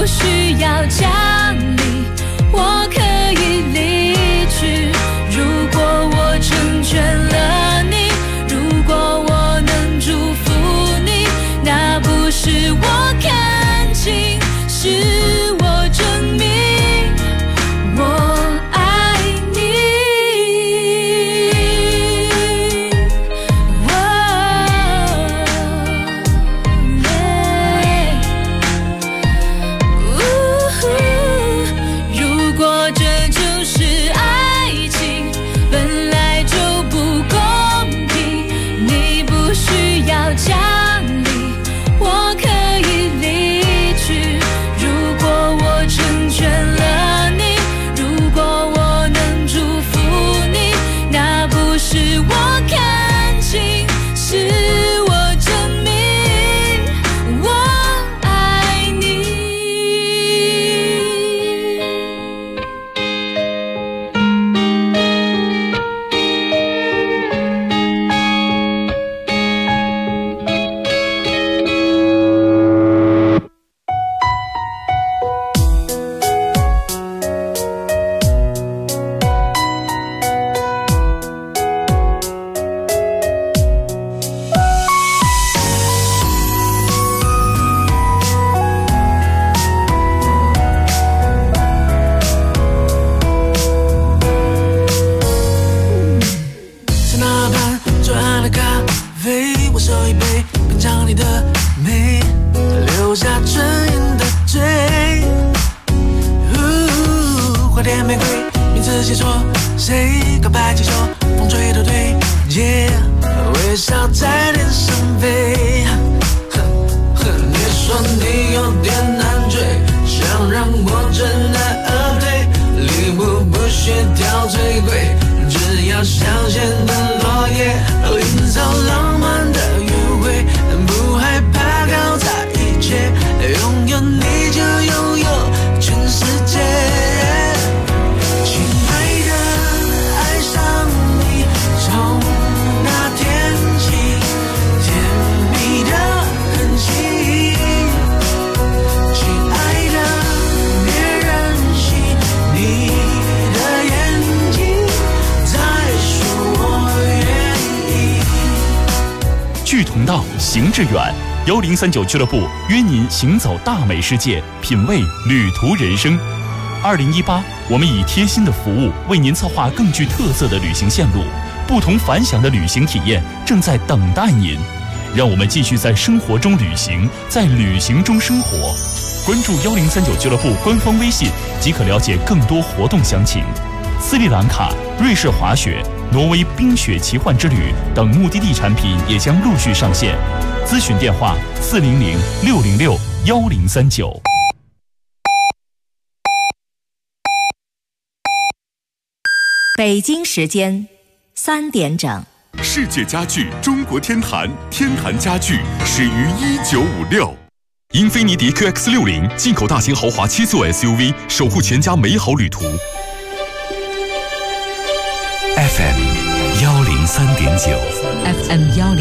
不需要奖励，我可以离去。如果我成全了你，如果我能祝福你，那不是我看清，是我证明我爱你。如果这就是爱情，本来就不公平，你不需要奖励，我可以离去。如果我成全了你，如果我能祝福你，那不是我看清，是我证明我爱你。 在那盘最爱的咖啡，我手一杯，品尝你的美，留下唇印的嘴。花店玫瑰，名字写错，谁告白气球，风吹都对，微笑在脸上飞。你说你有点难追，想让我知难而退，礼物不需挑最贵，只要香榭的落叶，营造浪漫的约会，不害怕搞砸一切，拥有你就拥有全世界。亲爱的，爱上你，从那天起，甜蜜的痕迹。亲爱的，别任性，你的眼睛在说我愿意。 志同道，行致远。1039俱乐部约您行走大美世界，品味旅途人生。2018，我们以贴心的服务为您策划更具特色的旅行线路，不同凡响的旅行体验正在等待您。让我们继续在生活中旅行，在旅行中生活。关注1039俱乐部官方微信即可了解更多活动详情。斯里兰卡、瑞士滑雪、挪威冰雪奇幻之旅等目的地产品也将陆续上线。咨询电话400-606-1039。 北京时间3点整。 世界家具中国天坛，天坛家具始于1956。英菲尼迪 QX60 进口大型豪华7座 SUV， 守护全家美好旅途。 FM 103.9 FM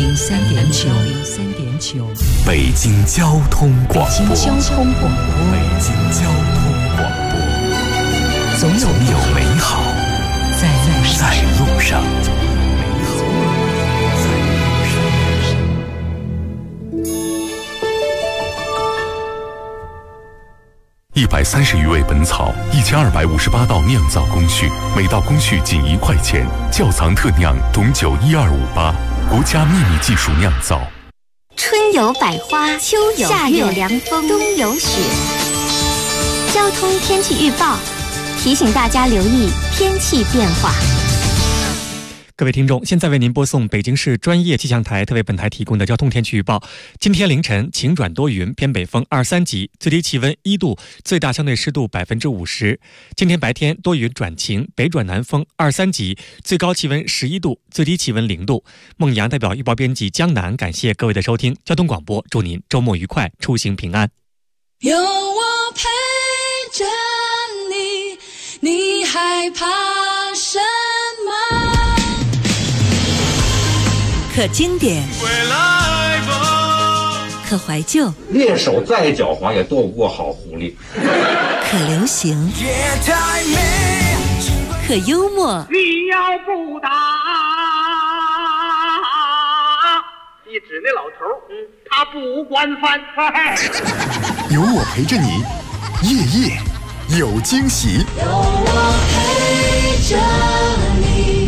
103.9 北京交通广播。 北京交通广播。 北京交通广播。总有美好在路上。130余味本草，1258道酿造工序，每道工序仅1块钱。窖藏特酿董酒12588，国家秘密技术酿造。 春有百花，秋有夏有凉风，冬有雪。交通天气预报提醒大家留意天气变化。 各位听众，现在为您播送北京市专业气象台特为本台提供的交通天气预报。今天凌晨晴转多云，偏北风2、3级，最低气温1度，最大相对湿度50%。今天白天多云转晴，北转南风2、3级，最高气温11度，最低气温0度。孟阳代表预报编辑江南，感谢各位的收听。交通广播，祝您周末愉快，出行平安。 有我陪着你，你害怕什么？ 可经典， 可怀旧， 猎手再狡猾也躲不过好狐狸， 可流行，可幽默。 你要不打，一指那老头，他不管饭。 有我陪着你，夜夜有惊喜。 有我陪着你。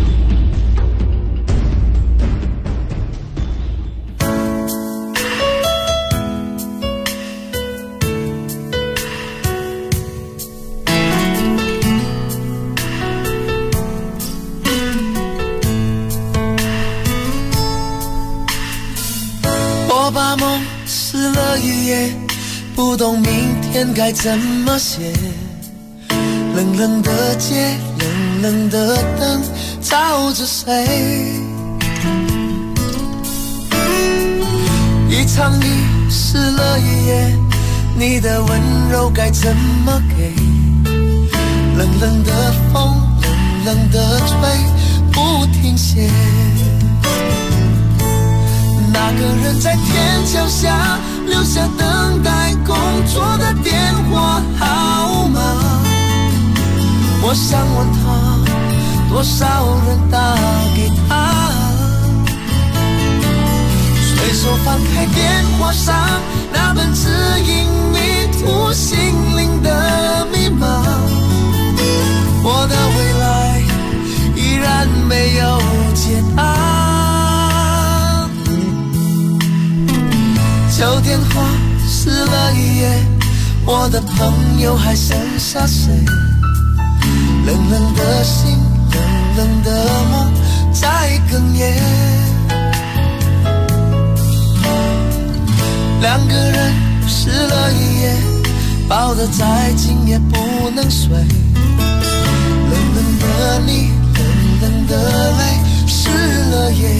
我把梦撕了一页，不懂明天该怎么写。冷冷的街，冷冷的灯，照着谁？一场雨湿了一夜，你的温柔该怎么给？冷冷的风，冷冷的吹，不停歇。那个人在天桥下留下等待工作的电话号码，我想问他，多少人打给他？随手翻开电话上那本指引迷途心灵的密码，我的未来依然没有解答。旧电话撕了一页，我的朋友还剩下谁？冷冷的心，冷冷的梦在哽咽。两个人湿了一夜，抱得再紧也不能睡。冷冷的你，冷冷的泪，湿了夜。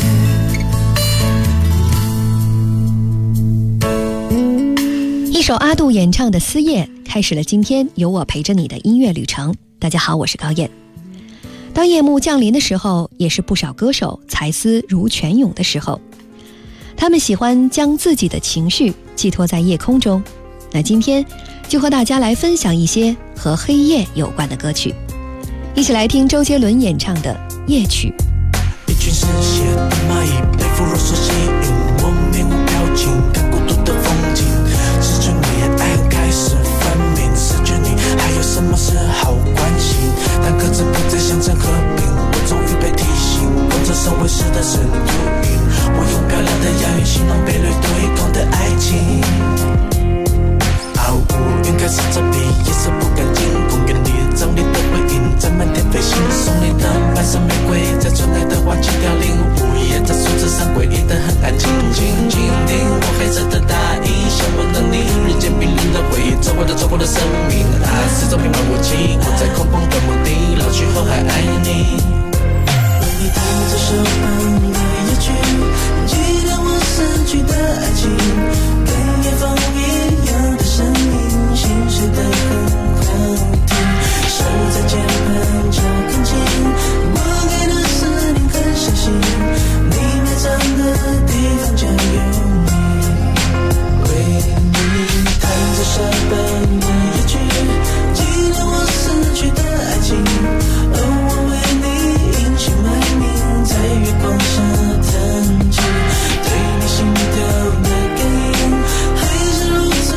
一首阿杜演唱的《思夜》开始了今天有我陪着你的音乐旅程。大家好，我是高燕。当夜幕降临的时候，也是不少歌手才思如泉涌的时候。他们喜欢将自己的情绪寄托在夜空中。那今天就和大家来分享一些和黑夜有关的歌曲，一起来听周杰伦演唱的《夜曲》。 一群嗜血的蚂蚁被腐肉所吸引，我面无表情看孤独的风景，失去你爱恨开始分明，失去你还有什么是好关心？但各自不再想着和平，我终于被提醒，工作上为实的是忧郁，我用漂亮的押韵形容被掠夺一空的爱情。乌云开始遮蔽，夜色不干净，公园里张力的回应在满天飞行，送你的白色玫瑰在春来的花期凋零，午夜在树枝上诡异的很安静，静静听我黑色的大衣，想我能你日渐冰冷的回忆，走过的生命，爱是种平凡武器，我在空旷的墓地，老去后还爱你。为你弹着手旁的夜曲，记得我逝去的爱情，跟夜风一样的声音，心碎的很好听，手在键盘找感情，我给的思念很相信，你埋葬的地方就有你，为你弹着沙般的夜曲，记得我逝去的爱情，而我为你隐姓埋名，在月光下弹琴，对你心跳的感应还是如此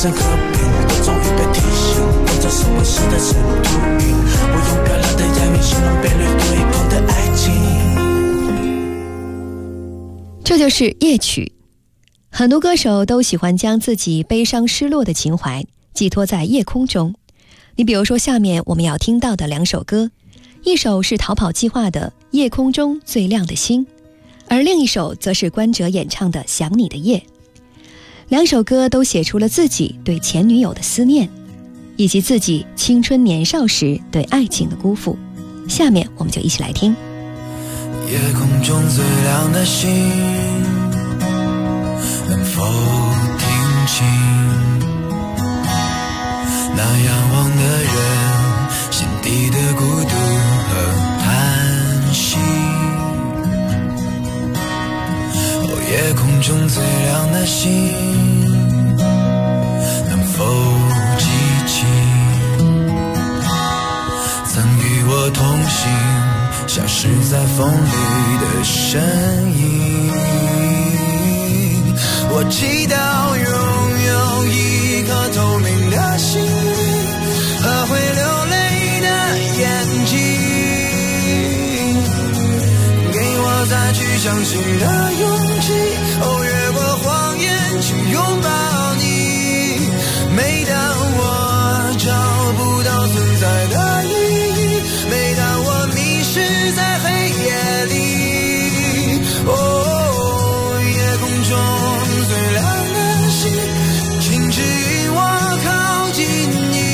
成和平，我终于被提醒，我这是我时的尘土云，我用漂亮的押韵形容被掠夺以后的爱情。 这就是夜曲。很多歌手都喜欢将自己悲伤失落的情怀寄托在夜空中。你比如说下面我们要听到的2首歌，一首是逃跑计划的《夜空中最亮的星》，而另一首则是关喆演唱的《想你的夜》。2首歌都写出了自己对前女友的思念，以及自己青春年少时对爱情的辜负。下面我们就一起来听。 夜空中最亮的星，能否听清那仰望的人心底的孤独和叹息？夜空中最亮的星，能否记起曾与我同行消失在风里的身影？我祈祷拥有一颗透明的心灵和会流泪的眼睛，给我再去相信的勇气，越过谎言去拥抱你。每当我找不到存在的意义，每当我迷失在黑夜里，夜空中最亮的星，请指引我靠近你。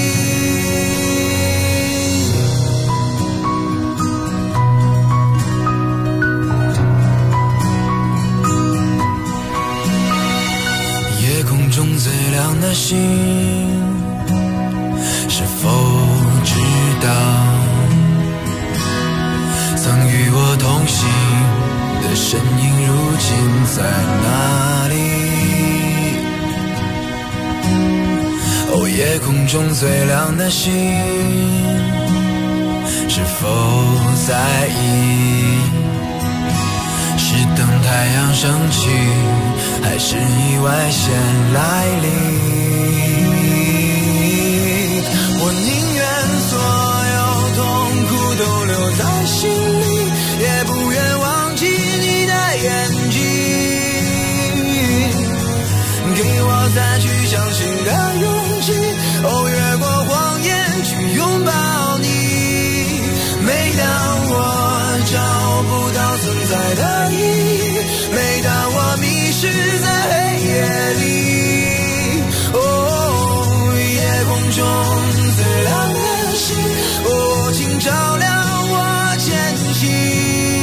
夜空中最亮的星，是否知道曾与我同行的身影如今在哪里？夜空中最亮的星，是否在意是等太阳升起，还是意外先来临？我宁愿所有痛苦都留在心里，也不愿忘记你的眼睛，给我再去相信的勇气，越过谎言去拥抱你。每当我找不到存在的意义，每当我迷失在黑夜里，夜空中最亮的星，请照亮我前行。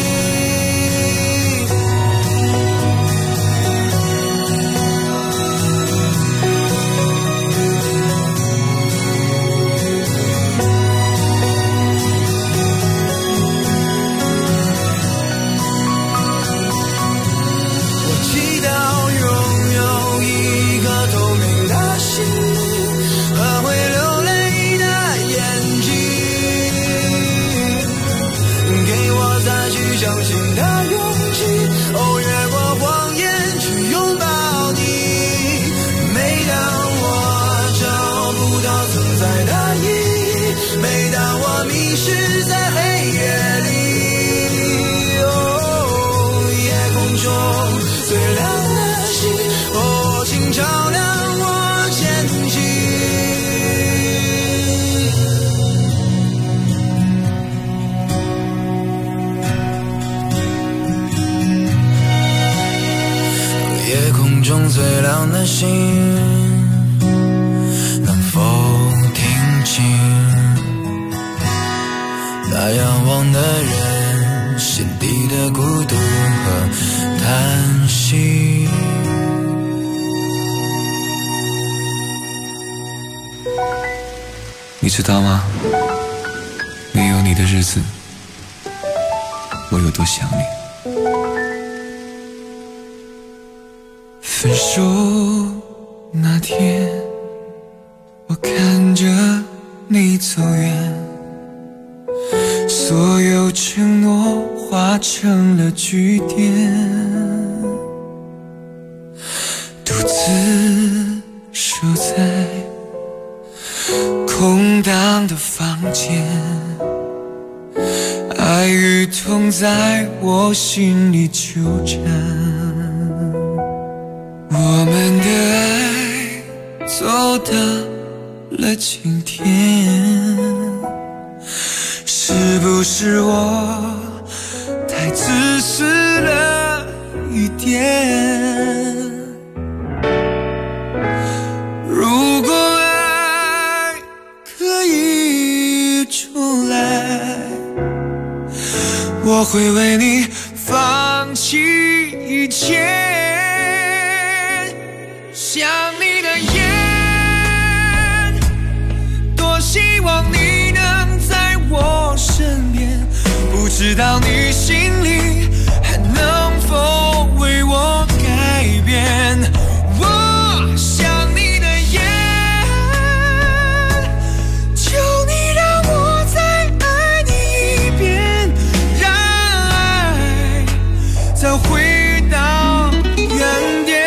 相信的勇气，越过谎言去拥抱你。每当我找不到存在的意义，每当我迷失在黑夜里，夜空中最亮的星，请照亮我前行。夜空中最亮的星，能否听清那仰望的人心底的孤独和叹息？ 你知道吗？没有你的日子，我有多想你。 分手那天，我看着你走远，所有承诺化成了句点，独自守在痛在我心里纠缠，我们的爱走到了今天，是不是我太自私了一点？如果爱可以重来，我会为你放弃一切。想你的眼，多希望你能在我身边，不知道你心里还能否为我改变。我想你的眼，求你让我再爱你一遍，让爱再回到原点。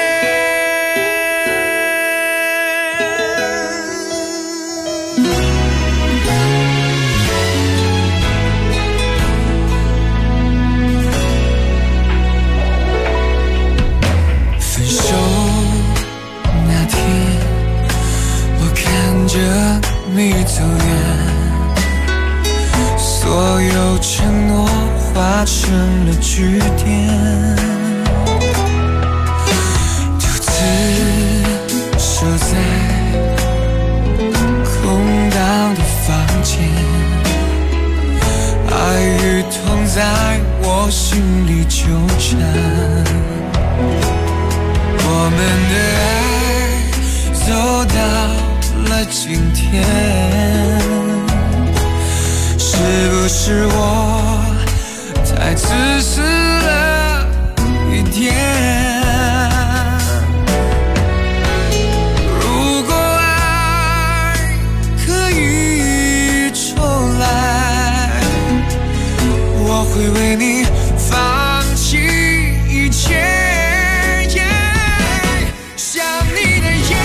分手那天，我看着你走远，所有承诺化成了句点，独自守在空荡的房间，爱与痛在我心里纠缠，我们的爱走到了今天，是不是我太自私了一点？如果爱可以重来，我会为你放弃一切。想你的眼，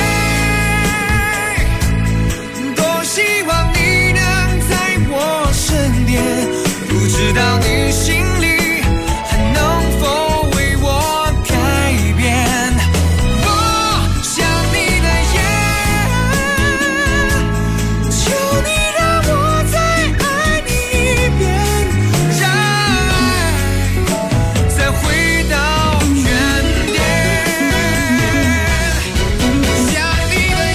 多希望你能在我身边，不知道你心里还能否为我改变。我想你的眼，求你让我再爱你一遍，让爱再回到原点。想你的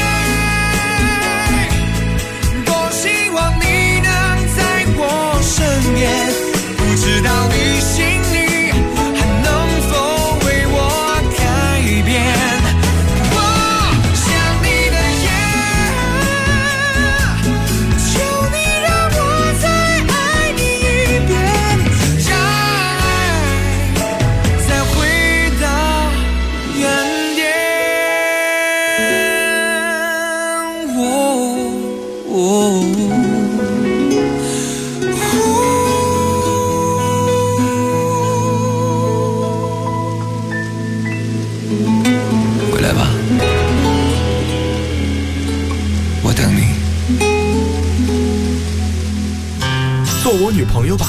眼，多希望你能在我身边，不知道你心里还能否为我改变。我想你的眼，求你让我再爱你一遍，让爱再回到原点。回来吧，我等你。 做我女朋友吧。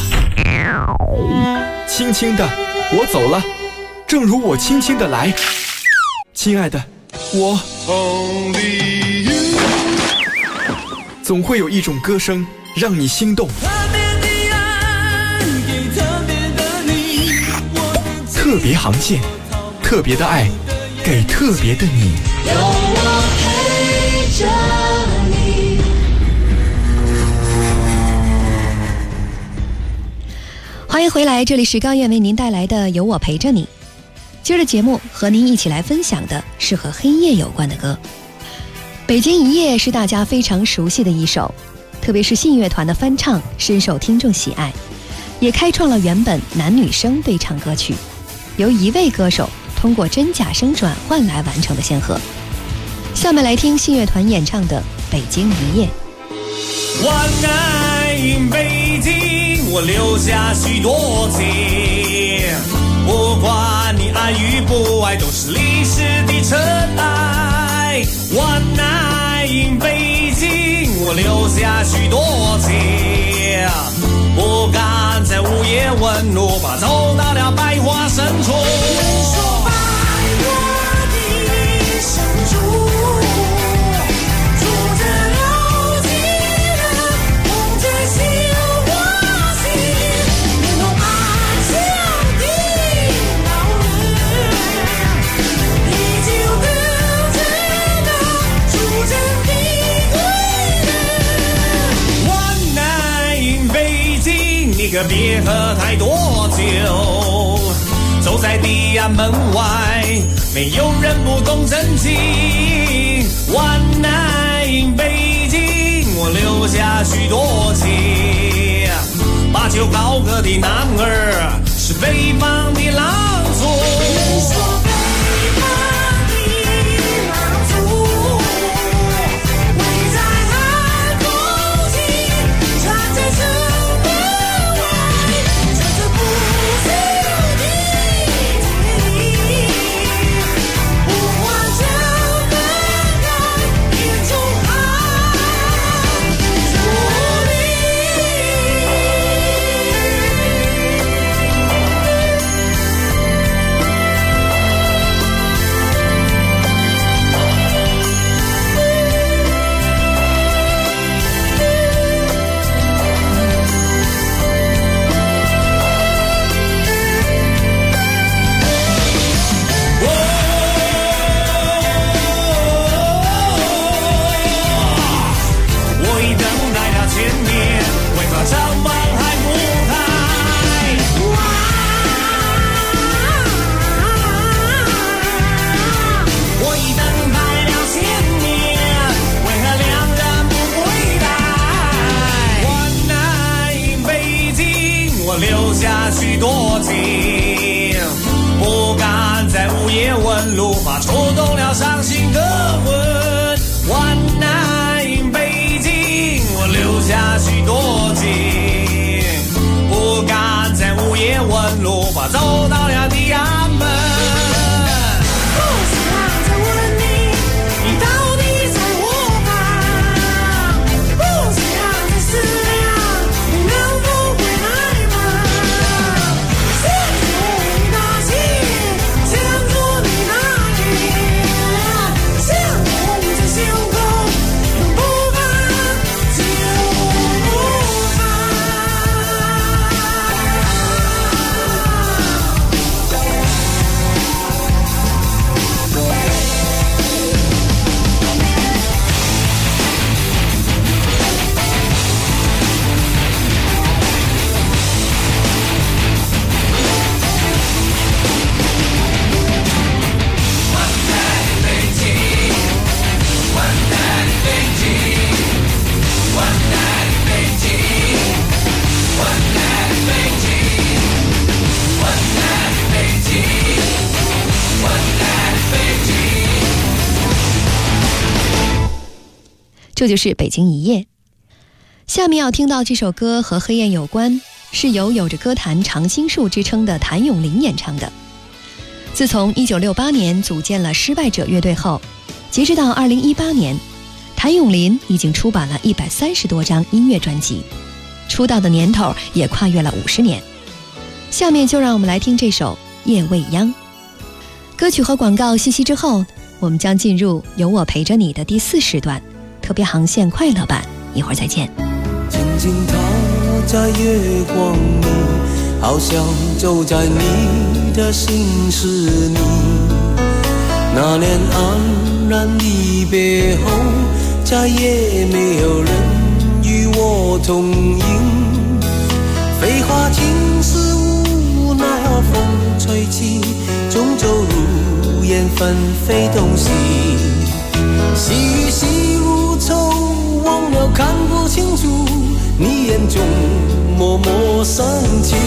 轻轻的，我走了，正如我轻轻的来。亲爱的，我总会有一种歌声让你心动。特别航线，特别的爱，给特别的你。 有我陪着你。 欢迎回来，这里是高燕为您带来的有我陪着你。今儿的节目和您一起来分享的是和黑夜有关的歌。北京一夜是大家非常熟悉的一首，特别是信乐团的翻唱深受听众喜爱，也开创了原本男女生对唱歌曲由一位歌手通过真假声转换来完成的先河。下面来听信乐团演唱的《北京一夜》。 晚安北京，我留下许多情，不管你爱与不爱，都是历史的尘埃。晚安北京，我留下许多情，不敢在午夜问问路，吧走到了百花深处。 人说百花的深处，住着了几人梦着绣花心，面容安详的老人，依旧跟着那出征的归人。 万难in北京，你可别喝太多酒，走在地安门外，没有人不懂真情。万难in北京，我留下许多情。把酒高歌的男儿是北方的狼族。 人说北方的狼族，围在寒风里，站在城门外，穿着不朽的铁衣，不换城门开，眼中含着你。 我已等待了千年，为何长坂还不开？我已等待了千年，为何两人不归来？万难in北京，我留下许多情，不敢在午夜问路，怕触动了伤心的魂。万难in北京，我留下许多情，不敢在午夜问路，怕走到了地安门。 不想再问你，你到底在何方？不想再思量，你能否回来吗？牵住你那心，牵住你那脸，相拥着胸口，永不放，就不放。 这就是北京一夜。下面要听到这首歌和黑夜有关，是由有着歌坛常青树之称的谭咏麟演唱的。自从1968年组建了失败者乐队后，截止到2018年，谭咏麟已经出版了130多张音乐专辑，出道的年头也跨越了50年。下面就让我们来听这首《夜未央》。歌曲和广告信息之后，我们将进入有我陪着你的第4时段特别航线快乐版，一会儿再见。 静静踏在月光里，好像走在你的心事里。那年黯然离别后，再也没有人与我同饮。飞花尽是无奈何风吹起，终究如烟纷飞东西。细雨细如愁，忘了看不清楚你眼中默默深情。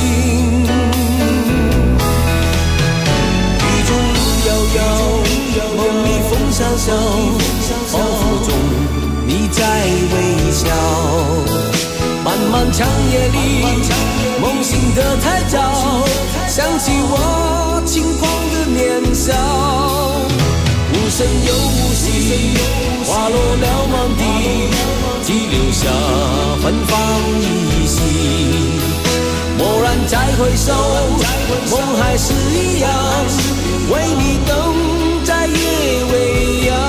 雨中路遥遥，梦里风萧萧，仿佛中你在微笑。漫漫长夜里，梦醒得太早，想起我轻狂的年少。无声又无息，花落了满地，只留下芬芳依稀。蓦然再回首，梦还是一样，为你等在夜未央，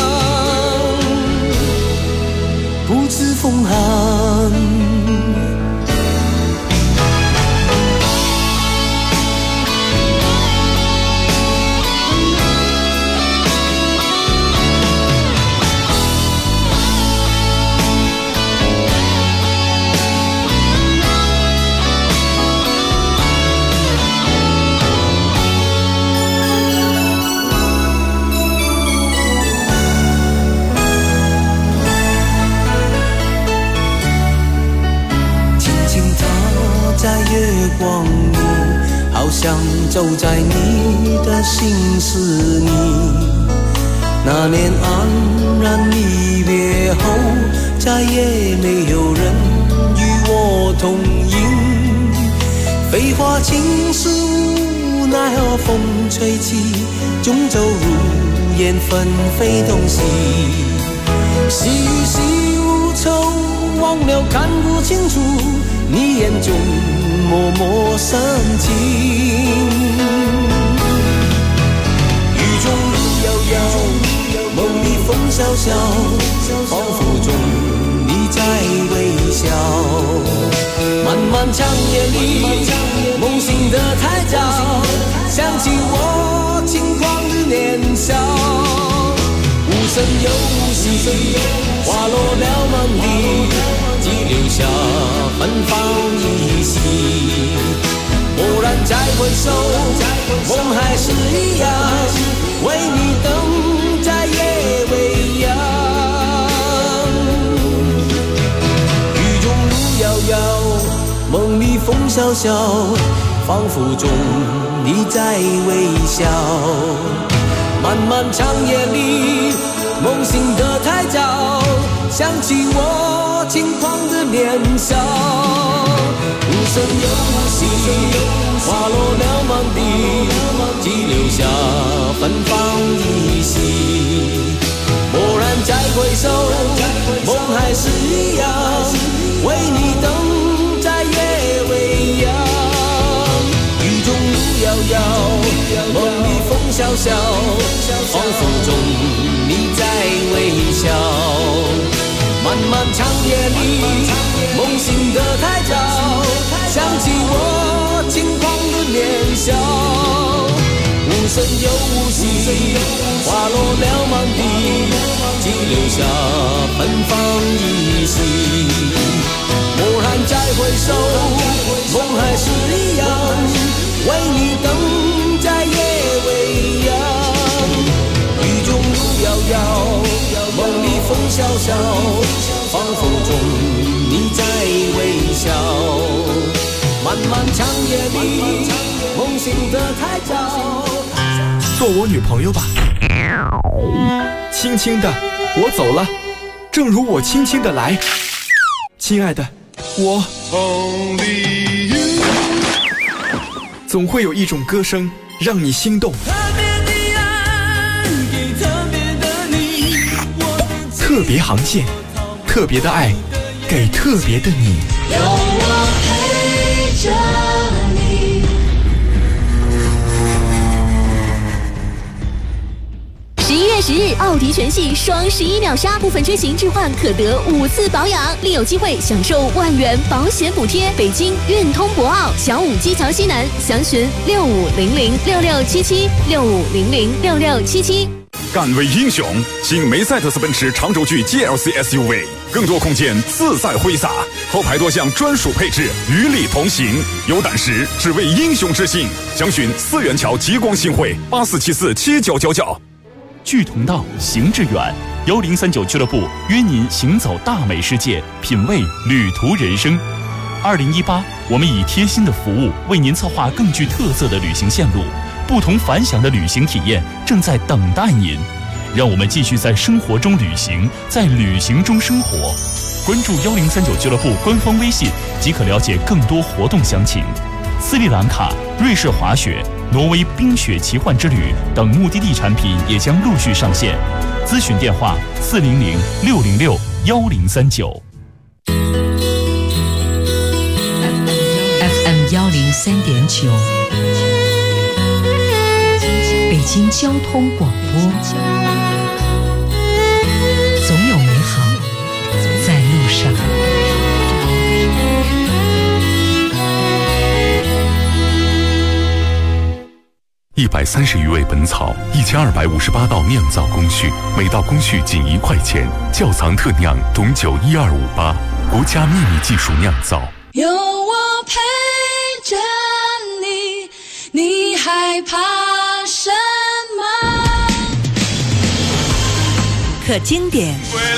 不知风寒。在月光里，好像走在你的心事里。那年黯然离别后，再也没有人与我同饮。飞花尽是无奈何风吹起，终究如烟纷飞东西。细雨细无愁，忘了看不清楚你眼中默默深情。雨中路遥遥，梦里风萧萧，仿佛中你在微笑。漫漫长夜里，梦醒得太早，想起我轻狂的年少。无声又无息，花落了满地，只留下芬芳依稀。蓦然再回首，梦还是一样，为你等在夜未央。雨中路遥遥，梦里风萧萧，仿佛中你在微笑。漫漫长夜里，梦醒得太早，想起我轻狂的年少。无声又无息，花落了满地，只留下芬芳依稀。蓦然再回首，梦还是一样，为你等在夜未央。雨中路遥遥，梦里风萧萧，仿佛中你在微笑。漫漫长夜里，梦醒得太早，想起我轻狂的年少。无声又无息，花落了满地，只留下芬芳依稀。蓦然再回首，梦还是一样，为你等在夜未央。雨中路遥遥，梦里风萧萧，仿佛中你在微笑。漫漫长夜里，梦醒得太早。 做我女朋友吧，轻轻的我走了，正如我轻轻的来。亲爱的，我总会有一种歌声让你心动。特别航线，特别的爱，给特别的你。 有我陪着你。 11月10日，奥迪全系双11秒杀，部分车型置换可得5次保养，另有机会享受万元保险补贴。北京运通博奥小武基桥西南，详询65006677 65006677。 敢为英雄，新梅赛德斯奔驰长轴距 GLC SUV， 更多空间自在挥洒，后排多项专属配置与你同行。有胆识，只为英雄之心。详询4元桥极光新会84747999。 聚同道，行致远，1039俱乐部约您行走大美世界，品味旅途人生。2018，我们以贴心的服务为您策划更具特色的旅行线路。不同凡响的旅行体验正在等待您，让我们继续在生活中旅行，在旅行中生活。关注1039俱乐部官方微信即可了解更多活动详情。斯里兰卡、瑞士滑雪、挪威冰雪奇幻之旅等目的地产品也将陆续上线。咨询电话400-606-1039。 FM 103.9，北京交通广播，总有美好在路上。 130余味本草，1258道酿造工序，每道工序仅1块钱。窖藏特酿董酒12588，国家秘密技术酿造。 有我陪着你，你害怕什么？ 可经典，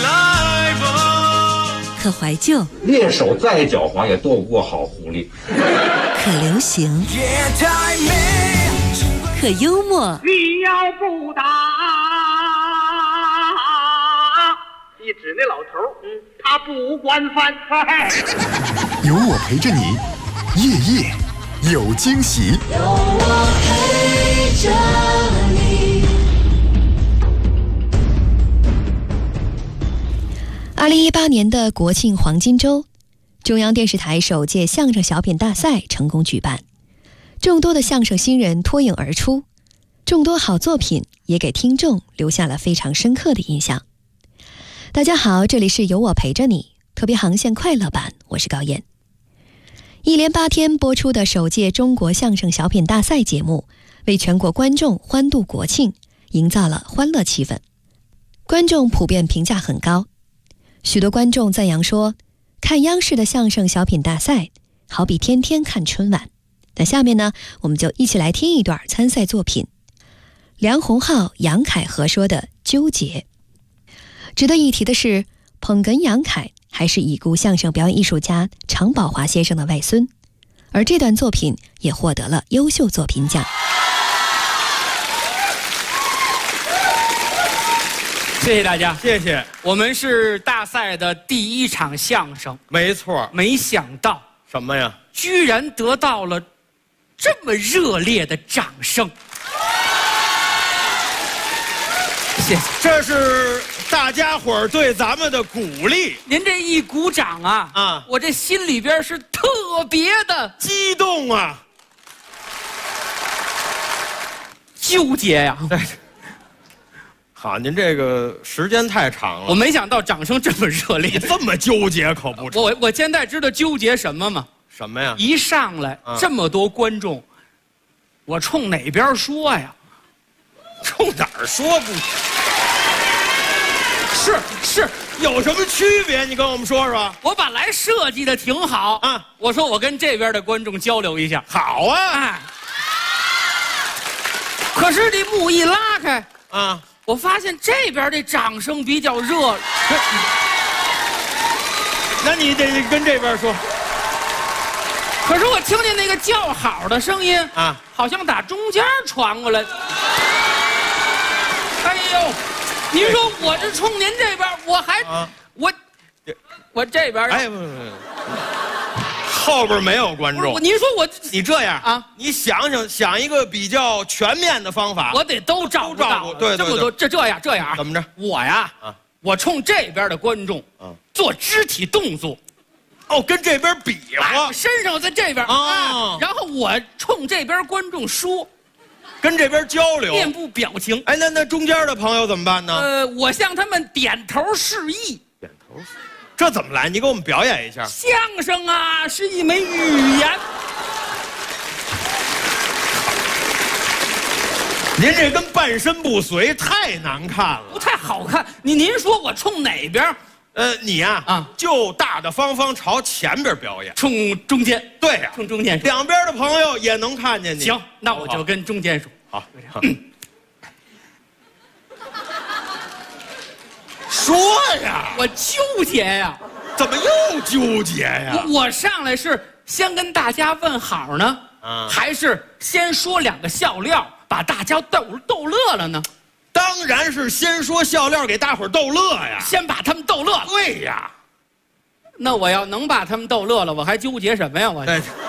可怀旧， 猎手再狡猾也斗不过好狐狸。 可流行，可幽默。 你要不打，一指那老头，他不惯犯。 有我陪着你，夜夜有惊喜。 有我陪着你。 2018年的国庆黄金周，中央电视台首届相声小品大赛成功举办，众多的相声新人脱颖而出，众多好作品也给听众留下了非常深刻的印象。大家好，这里是有我陪着你特别航线快乐版，我是高燕。一连8天播出的首届中国相声小品大赛节目，为全国观众欢度国庆营造了欢乐气氛，观众普遍评价很高。许多观众赞扬说，看央视的相声小品大赛好比天天看春晚。那下面呢，我们就一起来听一段参赛作品，梁鸿浩、杨凯合说的《纠结》。值得一提的是，捧哏杨凯还是已故相声表演艺术家常宝华先生的外孙，而这段作品也获得了优秀作品奖。 谢谢大家， 谢谢。 我们是大赛的第1场相声， 没错。 没想到什么呀？ 居然得到了这么热烈的掌声。谢谢， 这是大家伙儿对咱们的鼓励。 您这一鼓掌啊，我这心里边是特别的激动啊， 纠结呀。 好，您这个时间太长了， 我没想到掌声这么热烈， 这么纠结可不成。 我现在知道纠结什么吗？ 什么呀？ 一上来这么多观众，我冲哪边说呀？ 冲哪儿说不？是有什么区别？你跟我们说说。 我本来设计的挺好啊，我说我跟这边的观众交流一下。 好啊， 哎，可是这幕一拉开啊。 我发现这边的掌声比较热， 那你得跟这边说。 可是我听见那个叫好的声音啊， 好像打中间传过来。哎呦，您说我这冲您这边，我还、我这边， 哎不，后边没有观众。 您说你这样啊？你想一个比较全面的方法， 我得都照顾到。 对， 这么多，这样怎么着？ 我呀，我冲这边的观众做肢体动作， 跟这边比划， 身上在这边然后我冲这边观众说， 跟这边交流， 面部表情。 哎，那中间的朋友怎么办呢？ 我向他们点头示意。 点头示意。这怎么来？你给我们表演一下。 相声啊，是一门语言。 您这跟半身不遂，太难看了， 不太好看。您说我冲哪边？ 你呀就大大方方朝前边表演， 冲中间。 对呀， 冲中间， 两边的朋友也能看见你。 行，那我就跟中间说。 好。说呀， 我纠结呀， 怎么又纠结呀？ 我上来是先跟大家问好呢，还是先说2个笑料，把大家逗乐了呢？ 当然是先说笑料给大伙儿逗乐呀， 先把他们逗乐了。 对呀， 那我要能把他们逗乐了，我还纠结什么呀？我。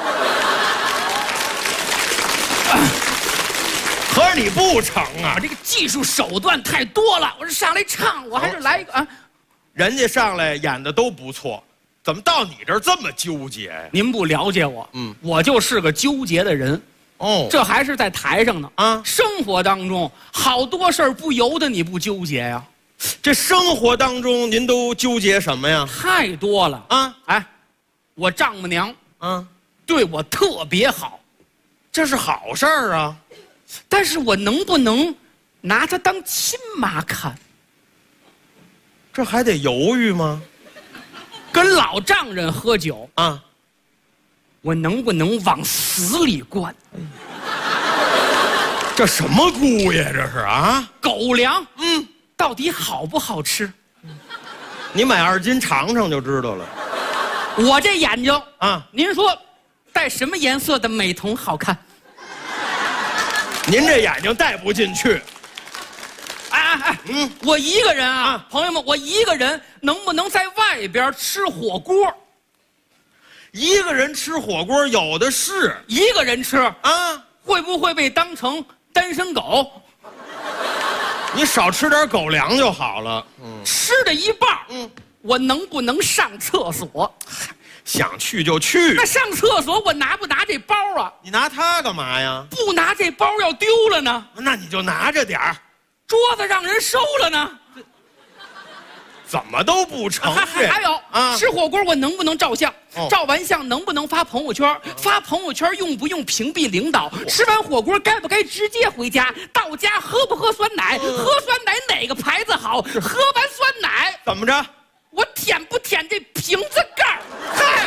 可是你不成啊！ 这个技术手段太多了，我这上来唱，我还是来一个啊。 人家上来演的都不错， 怎么到你这儿这么纠结呀？ 您不了解我，我就是个纠结的人。 哦， 这还是在台上呢啊！生活当中好多事儿不由得你不纠结呀。 这生活当中您都纠结什么呀？ 太多了啊！哎，我丈母娘对我特别好， 这是好事儿啊。 但是我能不能拿她当亲妈看？ 这还得犹豫吗？ 跟老丈人喝酒啊， 我能不能往死里灌？ 这什么姑爷这是啊？ 狗粮，到底好不好吃？ 你买2斤尝尝就知道了。 我这眼睛啊， 您说戴什么颜色的美瞳好看？ 您这眼睛戴不进去。 我一个人啊，朋友们，我一个人能不能在外边吃火锅？ 一个人吃火锅有的是， 一个人吃啊， 会不会被当成单身狗？ 你少吃点狗粮就好了。 吃的一半，我能不能上厕所？ 想去就去。 那上厕所我拿不拿这包啊？ 你拿它干嘛呀？ 不拿这包要丢了呢？ 那你就拿着点儿。 桌子让人收了呢？ 怎么都不成？ 还有啊，吃火锅我能不能照相？照完相能不能发朋友圈？发朋友圈用不用屏蔽领导？吃完火锅该不该直接回家？到家喝不喝酸奶？喝酸奶哪个牌子好？喝完酸奶怎么着？ 我舔不舔这瓶子盖儿？嗨！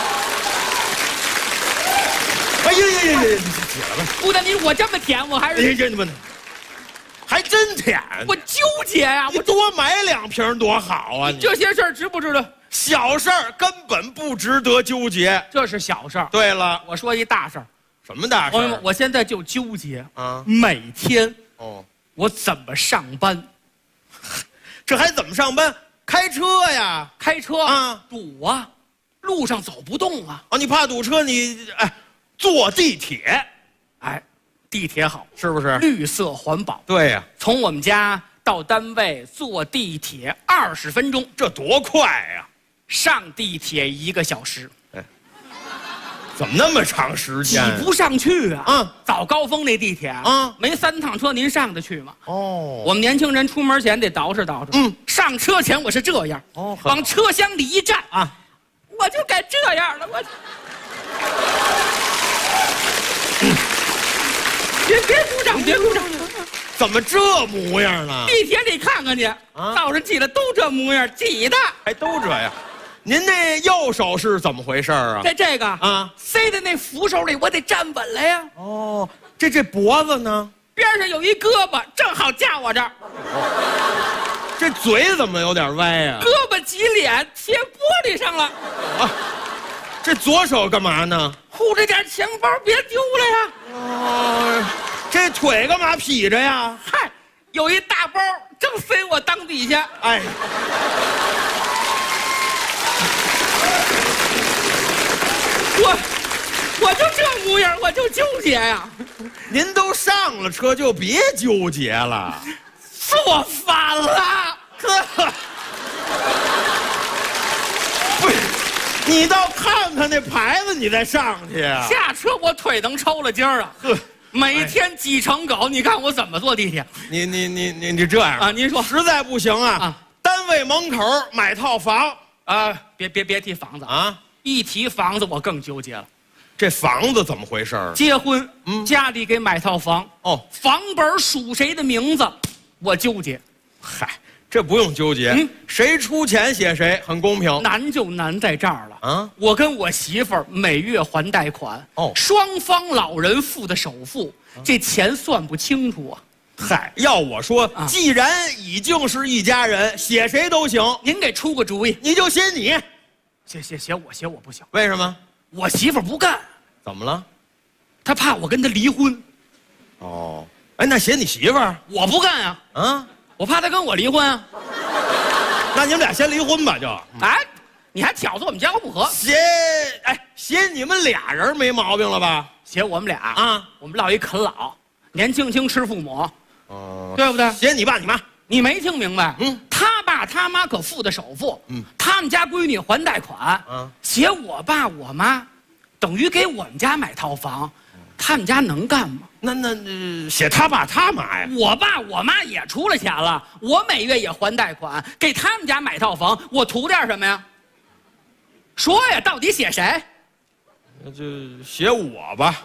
哎呀呀呀！你起来吧！ 不但你我这么舔，我还是你们还真舔。 我纠结呀！ 我多买2瓶多好啊！你这些事儿值不值得？ 小事儿根本不值得纠结， 这是小事儿。 对了， 我说一大事儿。 什么大事儿？ 朋友们，我现在就纠结啊，每天我怎么上班？ 这还怎么上班？开车呀， 开车啊，堵啊，路上走不动啊。 你怕堵车，你坐地铁， 地铁好， 是不是？ 绿色环保。 对呀， 从我们家到单位坐地铁20分钟， 这多快呀！ 上地铁1个小时。 怎么那么长时间？ 挤不上去啊！早高峰那地铁没3趟车，您上得去吗？我们年轻人出门前得捯饬捯饬。上车前我是这样，往车厢里一站啊，我就该这样了。别鼓掌，别鼓掌！ 怎么这模样呢？ 地铁里看看去，早上起来都这模样，挤的还都这样。您那右手是怎么回事啊？ 这个啊，塞在那扶手里，我得站稳了呀。 这脖子呢？ 边上有一胳膊，正好架我这儿。 这嘴怎么有点歪呀？ 胳膊挤脸贴玻璃上了。 这左手干嘛呢？ 护着点钱包，别丢了呀。 这腿干嘛劈着呀？ 嗨，有一大包正塞我裆底下。我就这模样，我就纠结呀。 您都上了车，就别纠结了。 坐反了， 不是，你倒看看那牌子，你再上去呀。 下车我腿能抽了筋儿啊。每天挤成狗，你看我怎么坐地铁？ 你这样啊？您说实在不行啊，单位门口买套房啊。别提房子啊，一提房子我更纠结了。 这房子怎么回事？ 结婚，家里给买套房，房本属谁的名字，我纠结。 嗨，这不用纠结，谁出钱写谁，很公平。 难就难在这儿了啊！我跟我媳妇儿每月还贷款，双方老人付的首付，这钱算不清楚啊。 嗨，要我说，既然已经是一家人，写谁都行。 您给出个主意， 你就写你， 写我不行。 为什么？ 我媳妇儿不干。 怎么了？ 她怕我跟她离婚。 那写你媳妇儿？ 我不干啊！我怕她跟我离婚啊。 那你们俩先离婚吧，就。 你还挑唆我们家不和？ 写你们俩人没毛病了吧？ 写我们俩啊，我们落一啃老，年轻轻吃父母，对不对？ 写你爸你妈， 你没听明白？他爸爸他妈可付的首付，他们家闺女还贷款，写我爸我妈，等于给我们家买套房，他们家能干吗？ 那写他爸他妈呀？ 我爸我妈也出了钱了，我每月也还贷款，给他们家买套房，我图点什么呀？说呀，到底写谁？ 那就写我吧。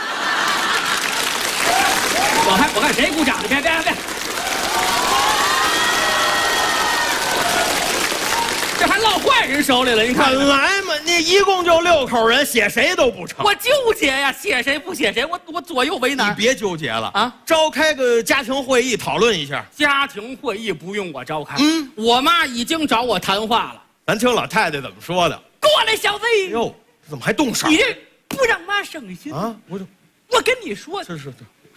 我看谁鼓掌的，别！这还落坏人手里了，你看。 本来嘛，你一共就6口人，写谁都不成。 我纠结呀，写谁不写谁，我左右为难。 你别纠结了啊，召开个家庭会议讨论一下。 家庭会议不用我召开，我妈已经找我谈话了。 咱听老太太怎么说的。 过来，小子！ 哟，怎么还动手？ 你这不让妈省心啊！ 我跟你说， 是。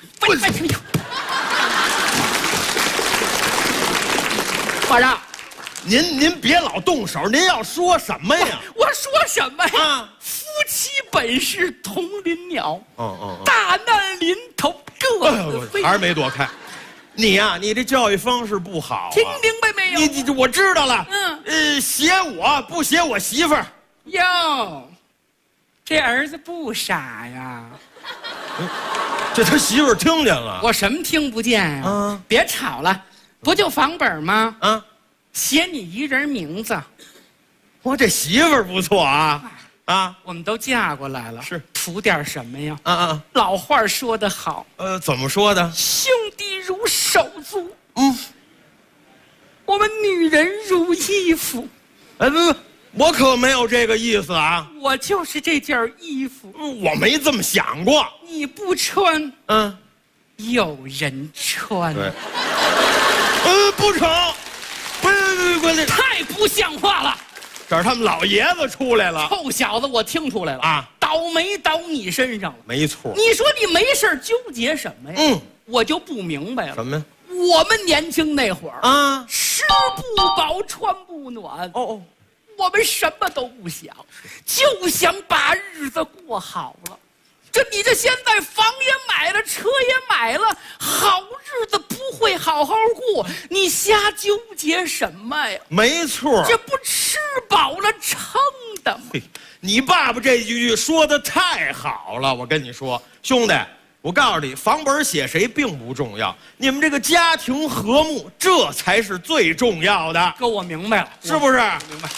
华长， 您别老动手，您要说什么呀？ 我说什么呀？夫妻本是同林鸟，大难临头各自飞。 还是没躲开。你呀，你这教育方式不好。 听明白没有？ 你我知道了。写我不写我媳妇儿。 哟，这儿子不傻呀。 这他媳妇儿听见了。 我什么听不见呀？别吵了，不就房本吗？写你一人名字。 我这媳妇儿不错啊。 我们都嫁过来了， 是图点什么呀？老话说得好， 怎么说的？ 兄弟如手足，我们女人如衣服。 我可没有这个意思啊！ 我就是这件衣服， 我没这么想过。 你不穿，有人穿。 对，不成，不， 太不像话了！ 这是他们老爷子出来了。 臭小子，我听出来了啊！倒霉倒你身上了， 没错。 你说你没事纠结什么呀？我就不明白了。 什么呀？ 我们年轻那会儿啊，吃不饱穿不暖。我们什么都不想，就想把日子过好了。你这现在房也买了，车也买了，好日子不会好好过，你瞎纠结什么呀？ 没错， 这不吃饱了撑的吗？ 你爸爸这句说的太好了，我跟你说，兄弟，我告诉你，房本写谁并不重要，你们这个家庭和睦，这才是最重要的。 哥，我明白了， 是不是？ 明白。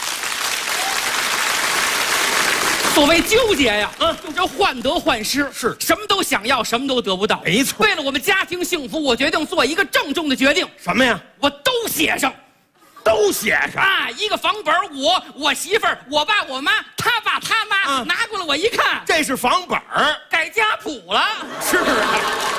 所谓纠结呀，就这患得患失， 是什么都想要，什么都得不到。 没错。 为了我们家庭幸福，我决定做一个郑重的决定。 什么呀？ 我都写上， 都写上啊！一个房本，我媳妇儿，我爸我妈，他爸他妈，拿过来我一看， 这是房本儿， 改家谱了。 是啊。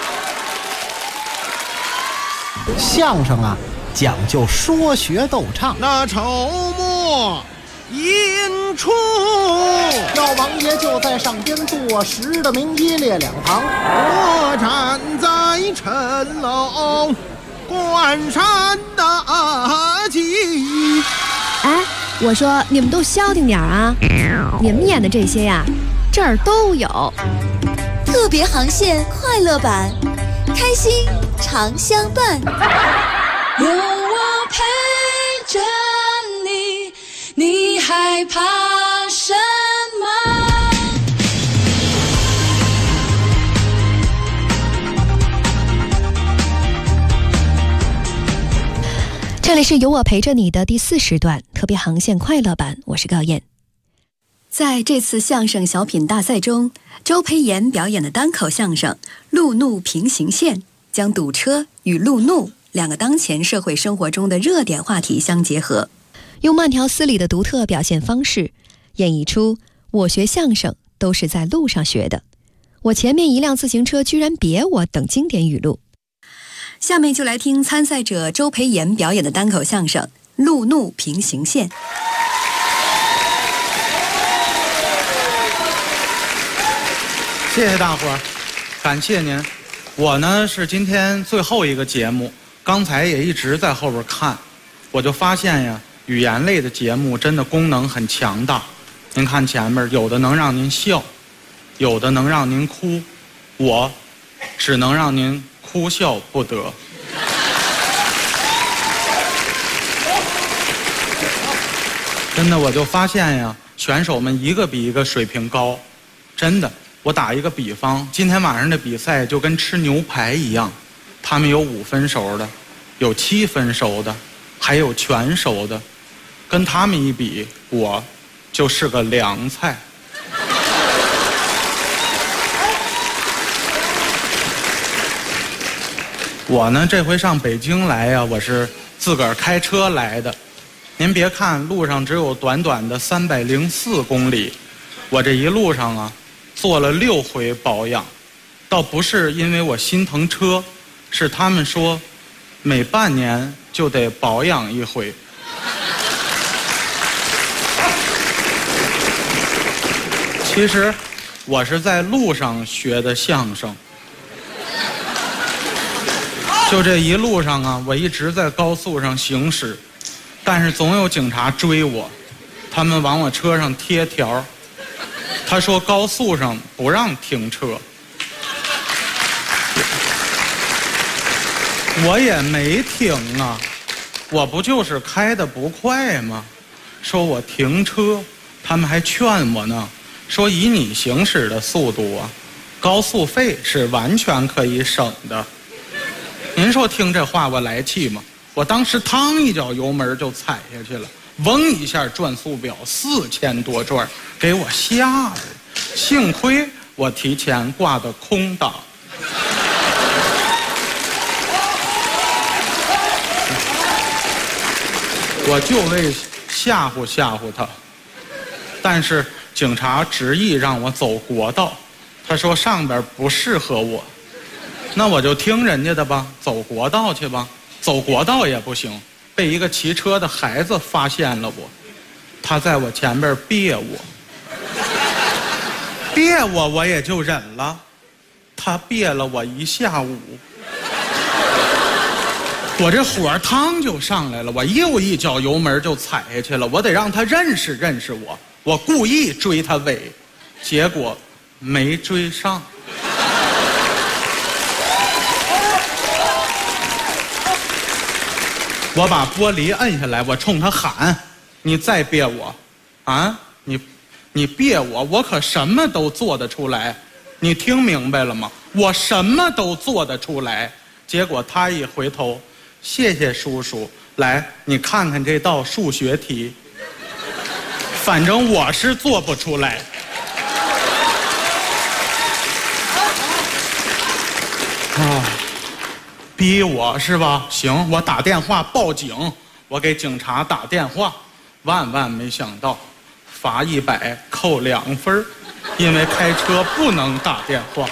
相声啊，讲究说学逗唱。 那筹末引出， 赵王爷就在上边坐实的名一列两旁， 我站在城楼观山大吉。 哎，我说你们都消停点啊！你们演的这些呀，这儿都有。 特别航线快乐版，开心常相伴。 有我陪着你，你害怕什么？ 这里是有我陪着你的第4时段特别航线快乐版，我是高燕。在这次相声小品大赛中，周培炎表演的单口相声《路怒平行线》将堵车与路怒两个当前社会生活中的热点话题相结合，用慢条斯理的独特表现方式演绎出我学相声都是在路上学的，我前面一辆自行车居然别我等经典语录。下面就来听参赛者周培炎表演的单口相声《路怒平行线》。 谢谢大伙儿，感谢您。我呢是今天最后一个节目，刚才也一直在后边看，我就发现呀，语言类的节目真的功能很强大。您看前面有的能让您笑，有的能让您哭，我只能让您哭笑不得。 真的，我就发现呀，选手们一个比一个水平高，真的。我打一个比方，今天晚上的比赛就跟吃牛排一样，他们有5分熟的，有7分熟的，还有全熟的，跟他们一比，我就是个凉菜。我呢，这回上北京来呀，我是自个儿开车来的。您别看路上只有短短的304公里，我这一路上啊，做了6回保养，倒不是因为我心疼车，是他们说每半年就得保养1回。其实我是在路上学的相声。就这一路上啊，我一直在高速上行驶，但是总有警察追我，他们往我车上贴条，他说高速上不让停车。我也没停啊，我不就是开得不快吗？说我停车，他们还劝我呢，说以你行驶的速度啊，高速费是完全可以省的。您说听这话我来气吗？我当时嘡一脚油门就踩下去了，嗡一下转速表4000多转，给我吓的。幸亏我提前挂的空档。我就为吓唬吓唬他，但是警察执意让我走国道，他说上边不适合我。那我就听人家的吧，走国道去吧。走国道也不行，被一个骑车的孩子发现了我，他在我前边别我，我也就忍了。他别了我1下午，我这火汤就上来了，我又一脚油门就踩下去了。我得让他认识认识我，我故意追他尾，结果没追上。我把玻璃摁下来，我冲他喊：“你再别我，啊，你别我，我可什么都做得出来，你听明白了吗？我什么都做得出来。”结果他一回头，谢谢叔叔，来，你看看这道数学题，反正我是做不出来。啊。逼我是吧？行，我打电话报警，我给警察打电话，万万没想到，罚100，扣2分，因为开车不能打电话。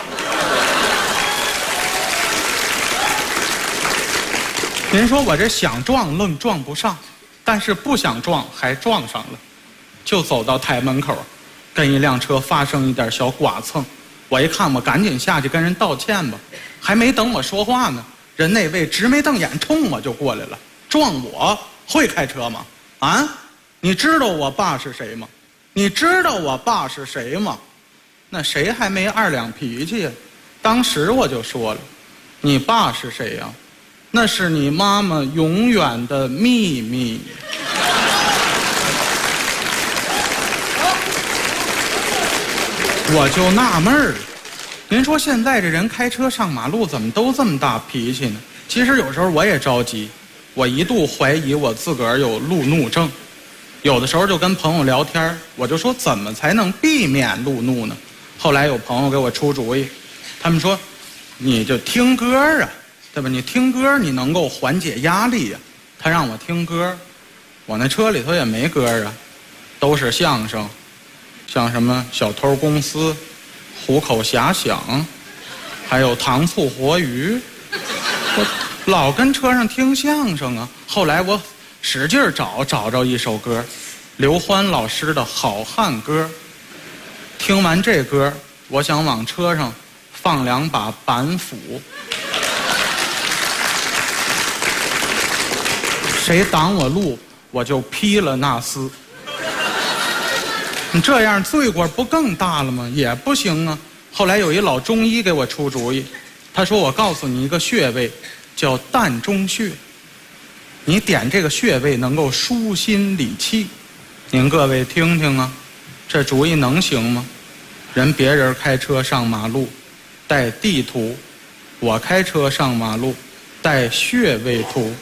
您说我这想撞愣撞不上，但是不想撞还撞上了，就走到台门口，跟一辆车发生一点小剐蹭，我一看，我赶紧下去跟人道歉吧，还没等我说话呢。人那位直眉瞪眼冲我就过来了，撞我会开车吗？啊，你知道我爸是谁吗？你知道我爸是谁吗？那谁还没2两脾气呀？当时我就说了，你爸是谁呀？那是你妈妈永远的秘密。我就纳闷儿了。您说现在这人开车上马路怎么都这么大脾气呢？其实有时候我也着急，我一度怀疑我自个儿有路怒症。有的时候就跟朋友聊天，我就说怎么才能避免路怒呢？后来有朋友给我出主意，他们说你就听歌啊，对吧？你听歌你能够缓解压力呀。他让我听歌，我那车里头也没歌啊，都是相声，像什么小偷公司、虎口遐想，还有糖醋活鱼，我老跟车上听相声啊。后来我使劲找着一首歌，刘欢老师的《好汉歌》。听完这歌，我想往车上放2把板斧，谁挡我路，我就劈了那厮。你这样罪过不更大了吗？也不行啊。后来有一老中医给我出主意，他说我告诉你一个穴位，叫膻中穴，你点这个穴位能够舒心理气。 您各位听听啊，这主意能行吗？别人开车上马路带地图，我开车上马路带穴位图。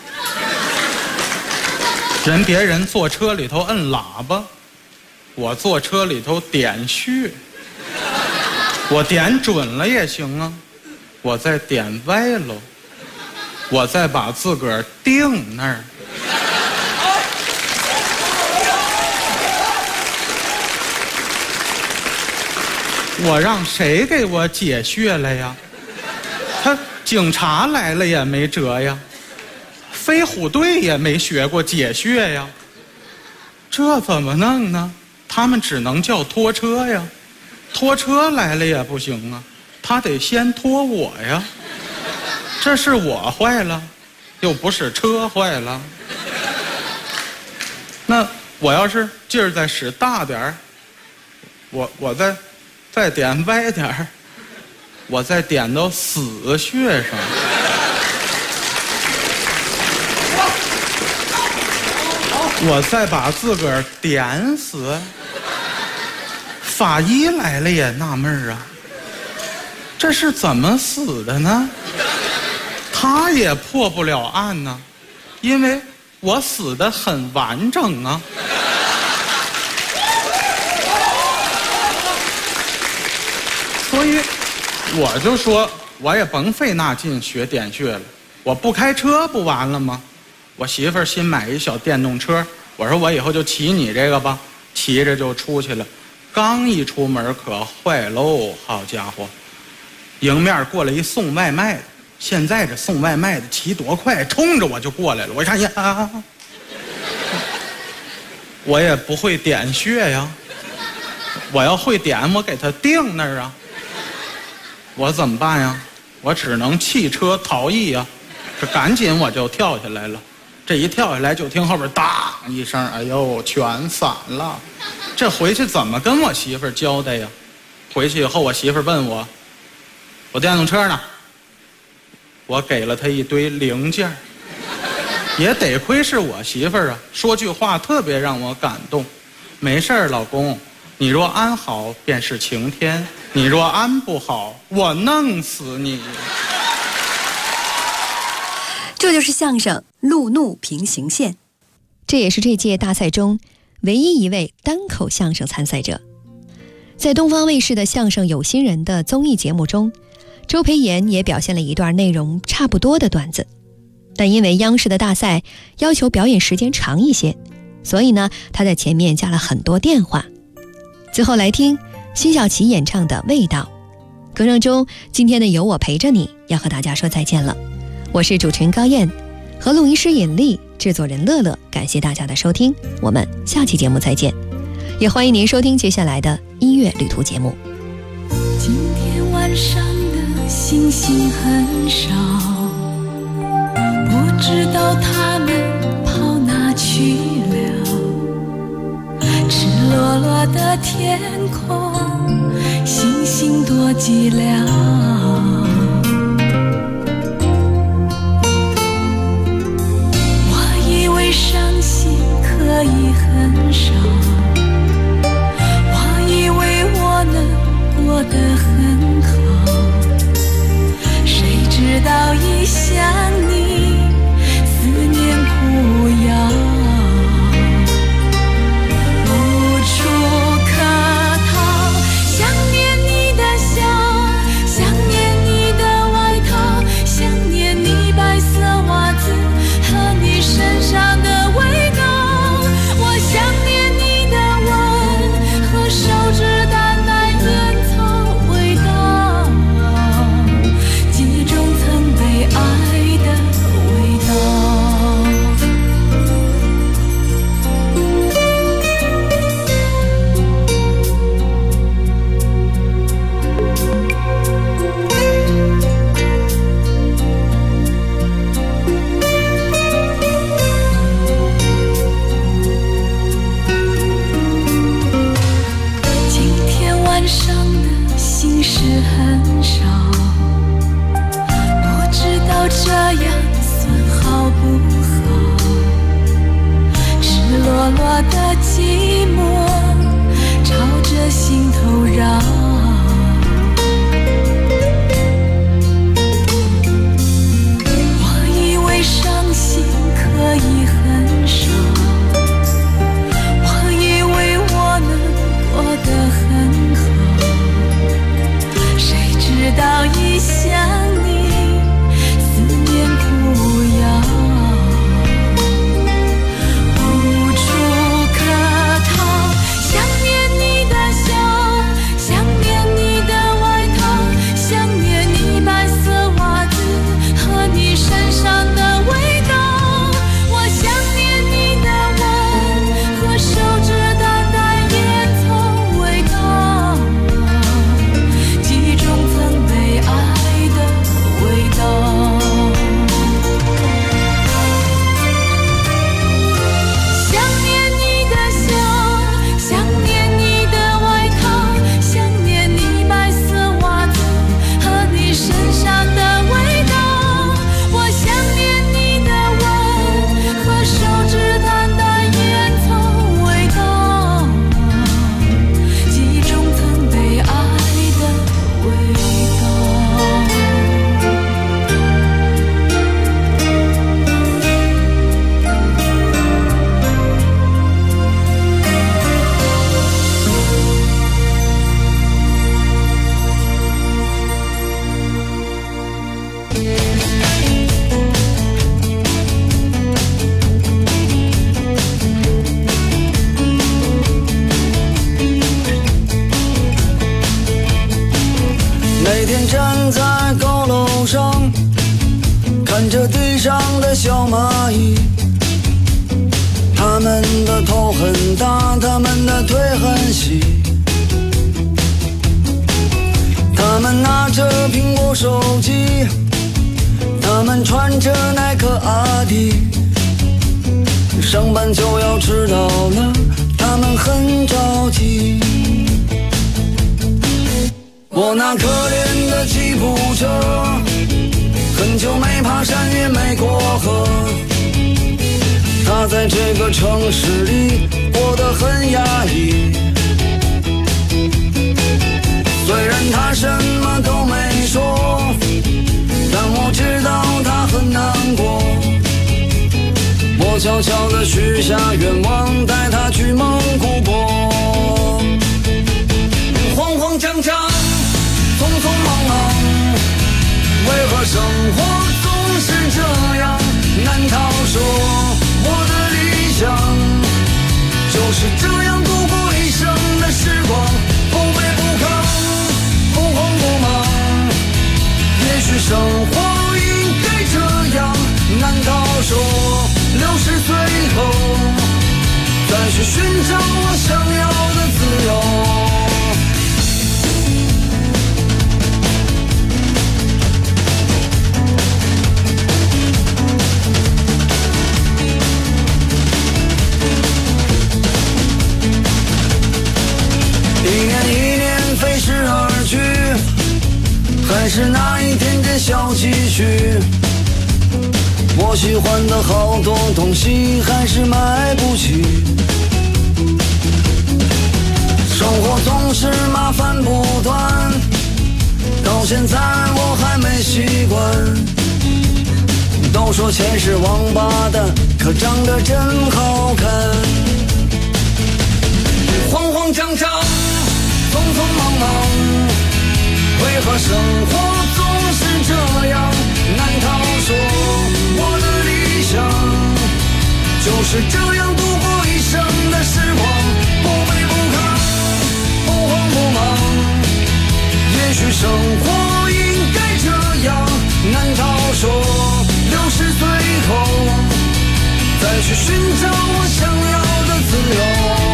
别人坐车里头摁喇叭，我坐车里头点穴。我点准了也行啊，我再点歪喽，我再把自个儿定那儿。我让谁给我解穴了呀？警察来了也没辙呀，飞虎队也没学过解穴呀，这怎么弄呢？他们只能叫拖车呀，拖车来了也不行啊，他得先拖我呀。这是我坏了，又不是车坏了。那我要是劲儿再使大点儿，我再点歪点儿，我再点到死穴上。我再把自个儿点死。法医来了也纳闷儿啊，这是怎么死的呢？他也破不了案呢，因为我死得很完整啊。所以我就说，我也甭费那劲学点穴了，我不开车不完了吗？我媳妇儿新买一小电动车，我说我以后就骑你这个吧，骑着就出去了。刚一出门可坏喽，好家伙，迎面过来一送外卖的，现在这送外卖的骑多快，冲着我就过来了。我一看呀，我也不会点穴呀，我要会点，我给他定那儿啊。我怎么办呀？我只能弃车逃逸呀！这赶紧我就跳下来了，这一跳下来就听后边当一声，哎呦，全散了。这回去怎么跟我媳妇儿交代呀？回去以后，我媳妇儿问我电动车呢？我给了她一堆零件，也得亏是我媳妇儿啊，说句话特别让我感动。没事儿，老公，你若安好便是晴天，你若安不好，我弄死你。 这就是相声路怒平行线，这也是这届大赛中唯一一位单口相声参赛者。在东方卫视的相声有心人的综艺节目中，周培炎也表现了一段内容差不多的段子，但因为央视的大赛要求表演时间长一些，所以呢，他在前面加了很多电话。最后来听辛晓琪演唱的《味道》。歌声中，今天的有我陪着你要和大家说再见了。我是主持人高燕，和录音师尹丽，制作人乐乐，感谢大家的收听，我们下期节目再见。也欢迎您收听接下来的音乐旅途节目。 今天晚上的星星很少，不知道他们跑哪去了。赤裸裸的天空，星星多寂寥。我以为伤心可以很少，我以为我能过得很好，谁知道一想你，思念苦药。想念你的笑，想念你的寂寞朝着心头绕。我以为伤心可以很少，我以为我能过得很好，谁知道一想你思念苦药，无处可逃。想念你的笑，想念你的外套，想念你白色袜子和你身上的味道。我想念你的吻和手指淡淡烟草味道，记忆中曾被爱的味道。想念你的笑，想念你的外套，想念你白色袜子和你身上的味道。我想念你的吻和手指淡淡烟草味道，记忆中曾被爱的味道。 那天站在高楼上，看着地上的小蚂蚁，它们的头很大，它们的腿很细，它们拿着苹果手机，它们穿着耐克阿迪，上班就要迟到了，它们很着急。我那可怜的吉普车，很久没爬山也没过河，它在这个城市里过得很压抑。虽然它什么都没说，但我知道它很难过。我悄悄地许下愿望，带它去蒙古国。慌慌张张，匆匆忙忙，为何生活总是这样？难道说我的理想就是这样度过一生的时光？不卑不亢，不慌不忙，也许生活应该这样。难道说60岁后再去寻找我想要的自由？一年飞逝而去，还是那一点点小积蓄。我喜欢的好多东西还是买不起，生活总是麻烦不断，到现在我还没习惯。都说钱是王八蛋，可长得真好看。慌慌张张，匆匆忙忙，为何生活总是这样？难道说我的理想就是这样度过一生的时光？不卑不亢，不慌不忙，也许生活应该这样。难道说60岁后再去寻找我想要的自由？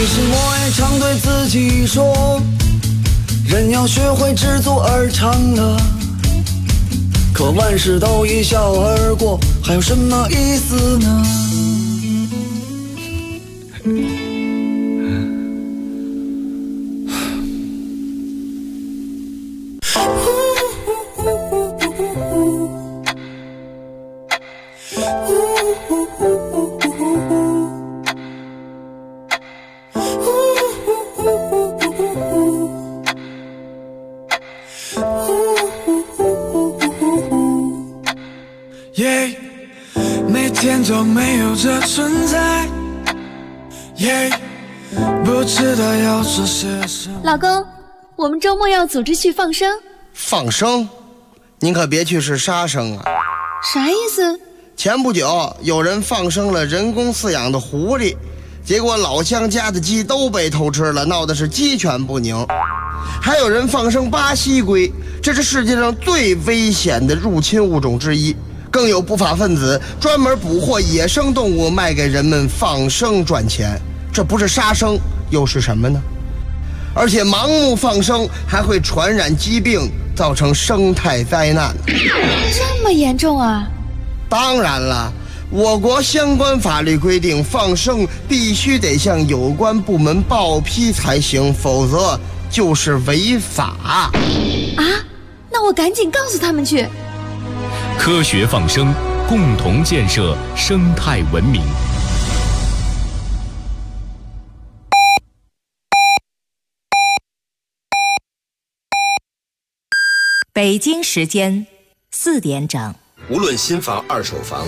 其实我也常对自己说，人要学会知足而常乐。可万事都一笑而过，还有什么意思呢？每天都没有这存在，不知道要说些什么。 老公，我们周末要组织去放生。 放生？您可别去是杀生啊！ 啥意思？ 前不久有人放生了人工饲养的狐狸，结果老乡家的鸡都被偷吃了，闹得是鸡犬不宁。还有人放生巴西龟，这是世界上最危险的入侵物种之一。更有不法分子专门捕获野生动物卖给人们放生赚钱，这不是杀生又是什么呢？而且盲目放生还会传染疾病，造成生态灾难。 这么严重啊？ 当然了，我国相关法律规定，放生必须得向有关部门报批才行，否则就是违法。 啊？那我赶紧告诉他们去。 科学放生，共同建设生态文明。 北京时间4点整。 无论新房二手房，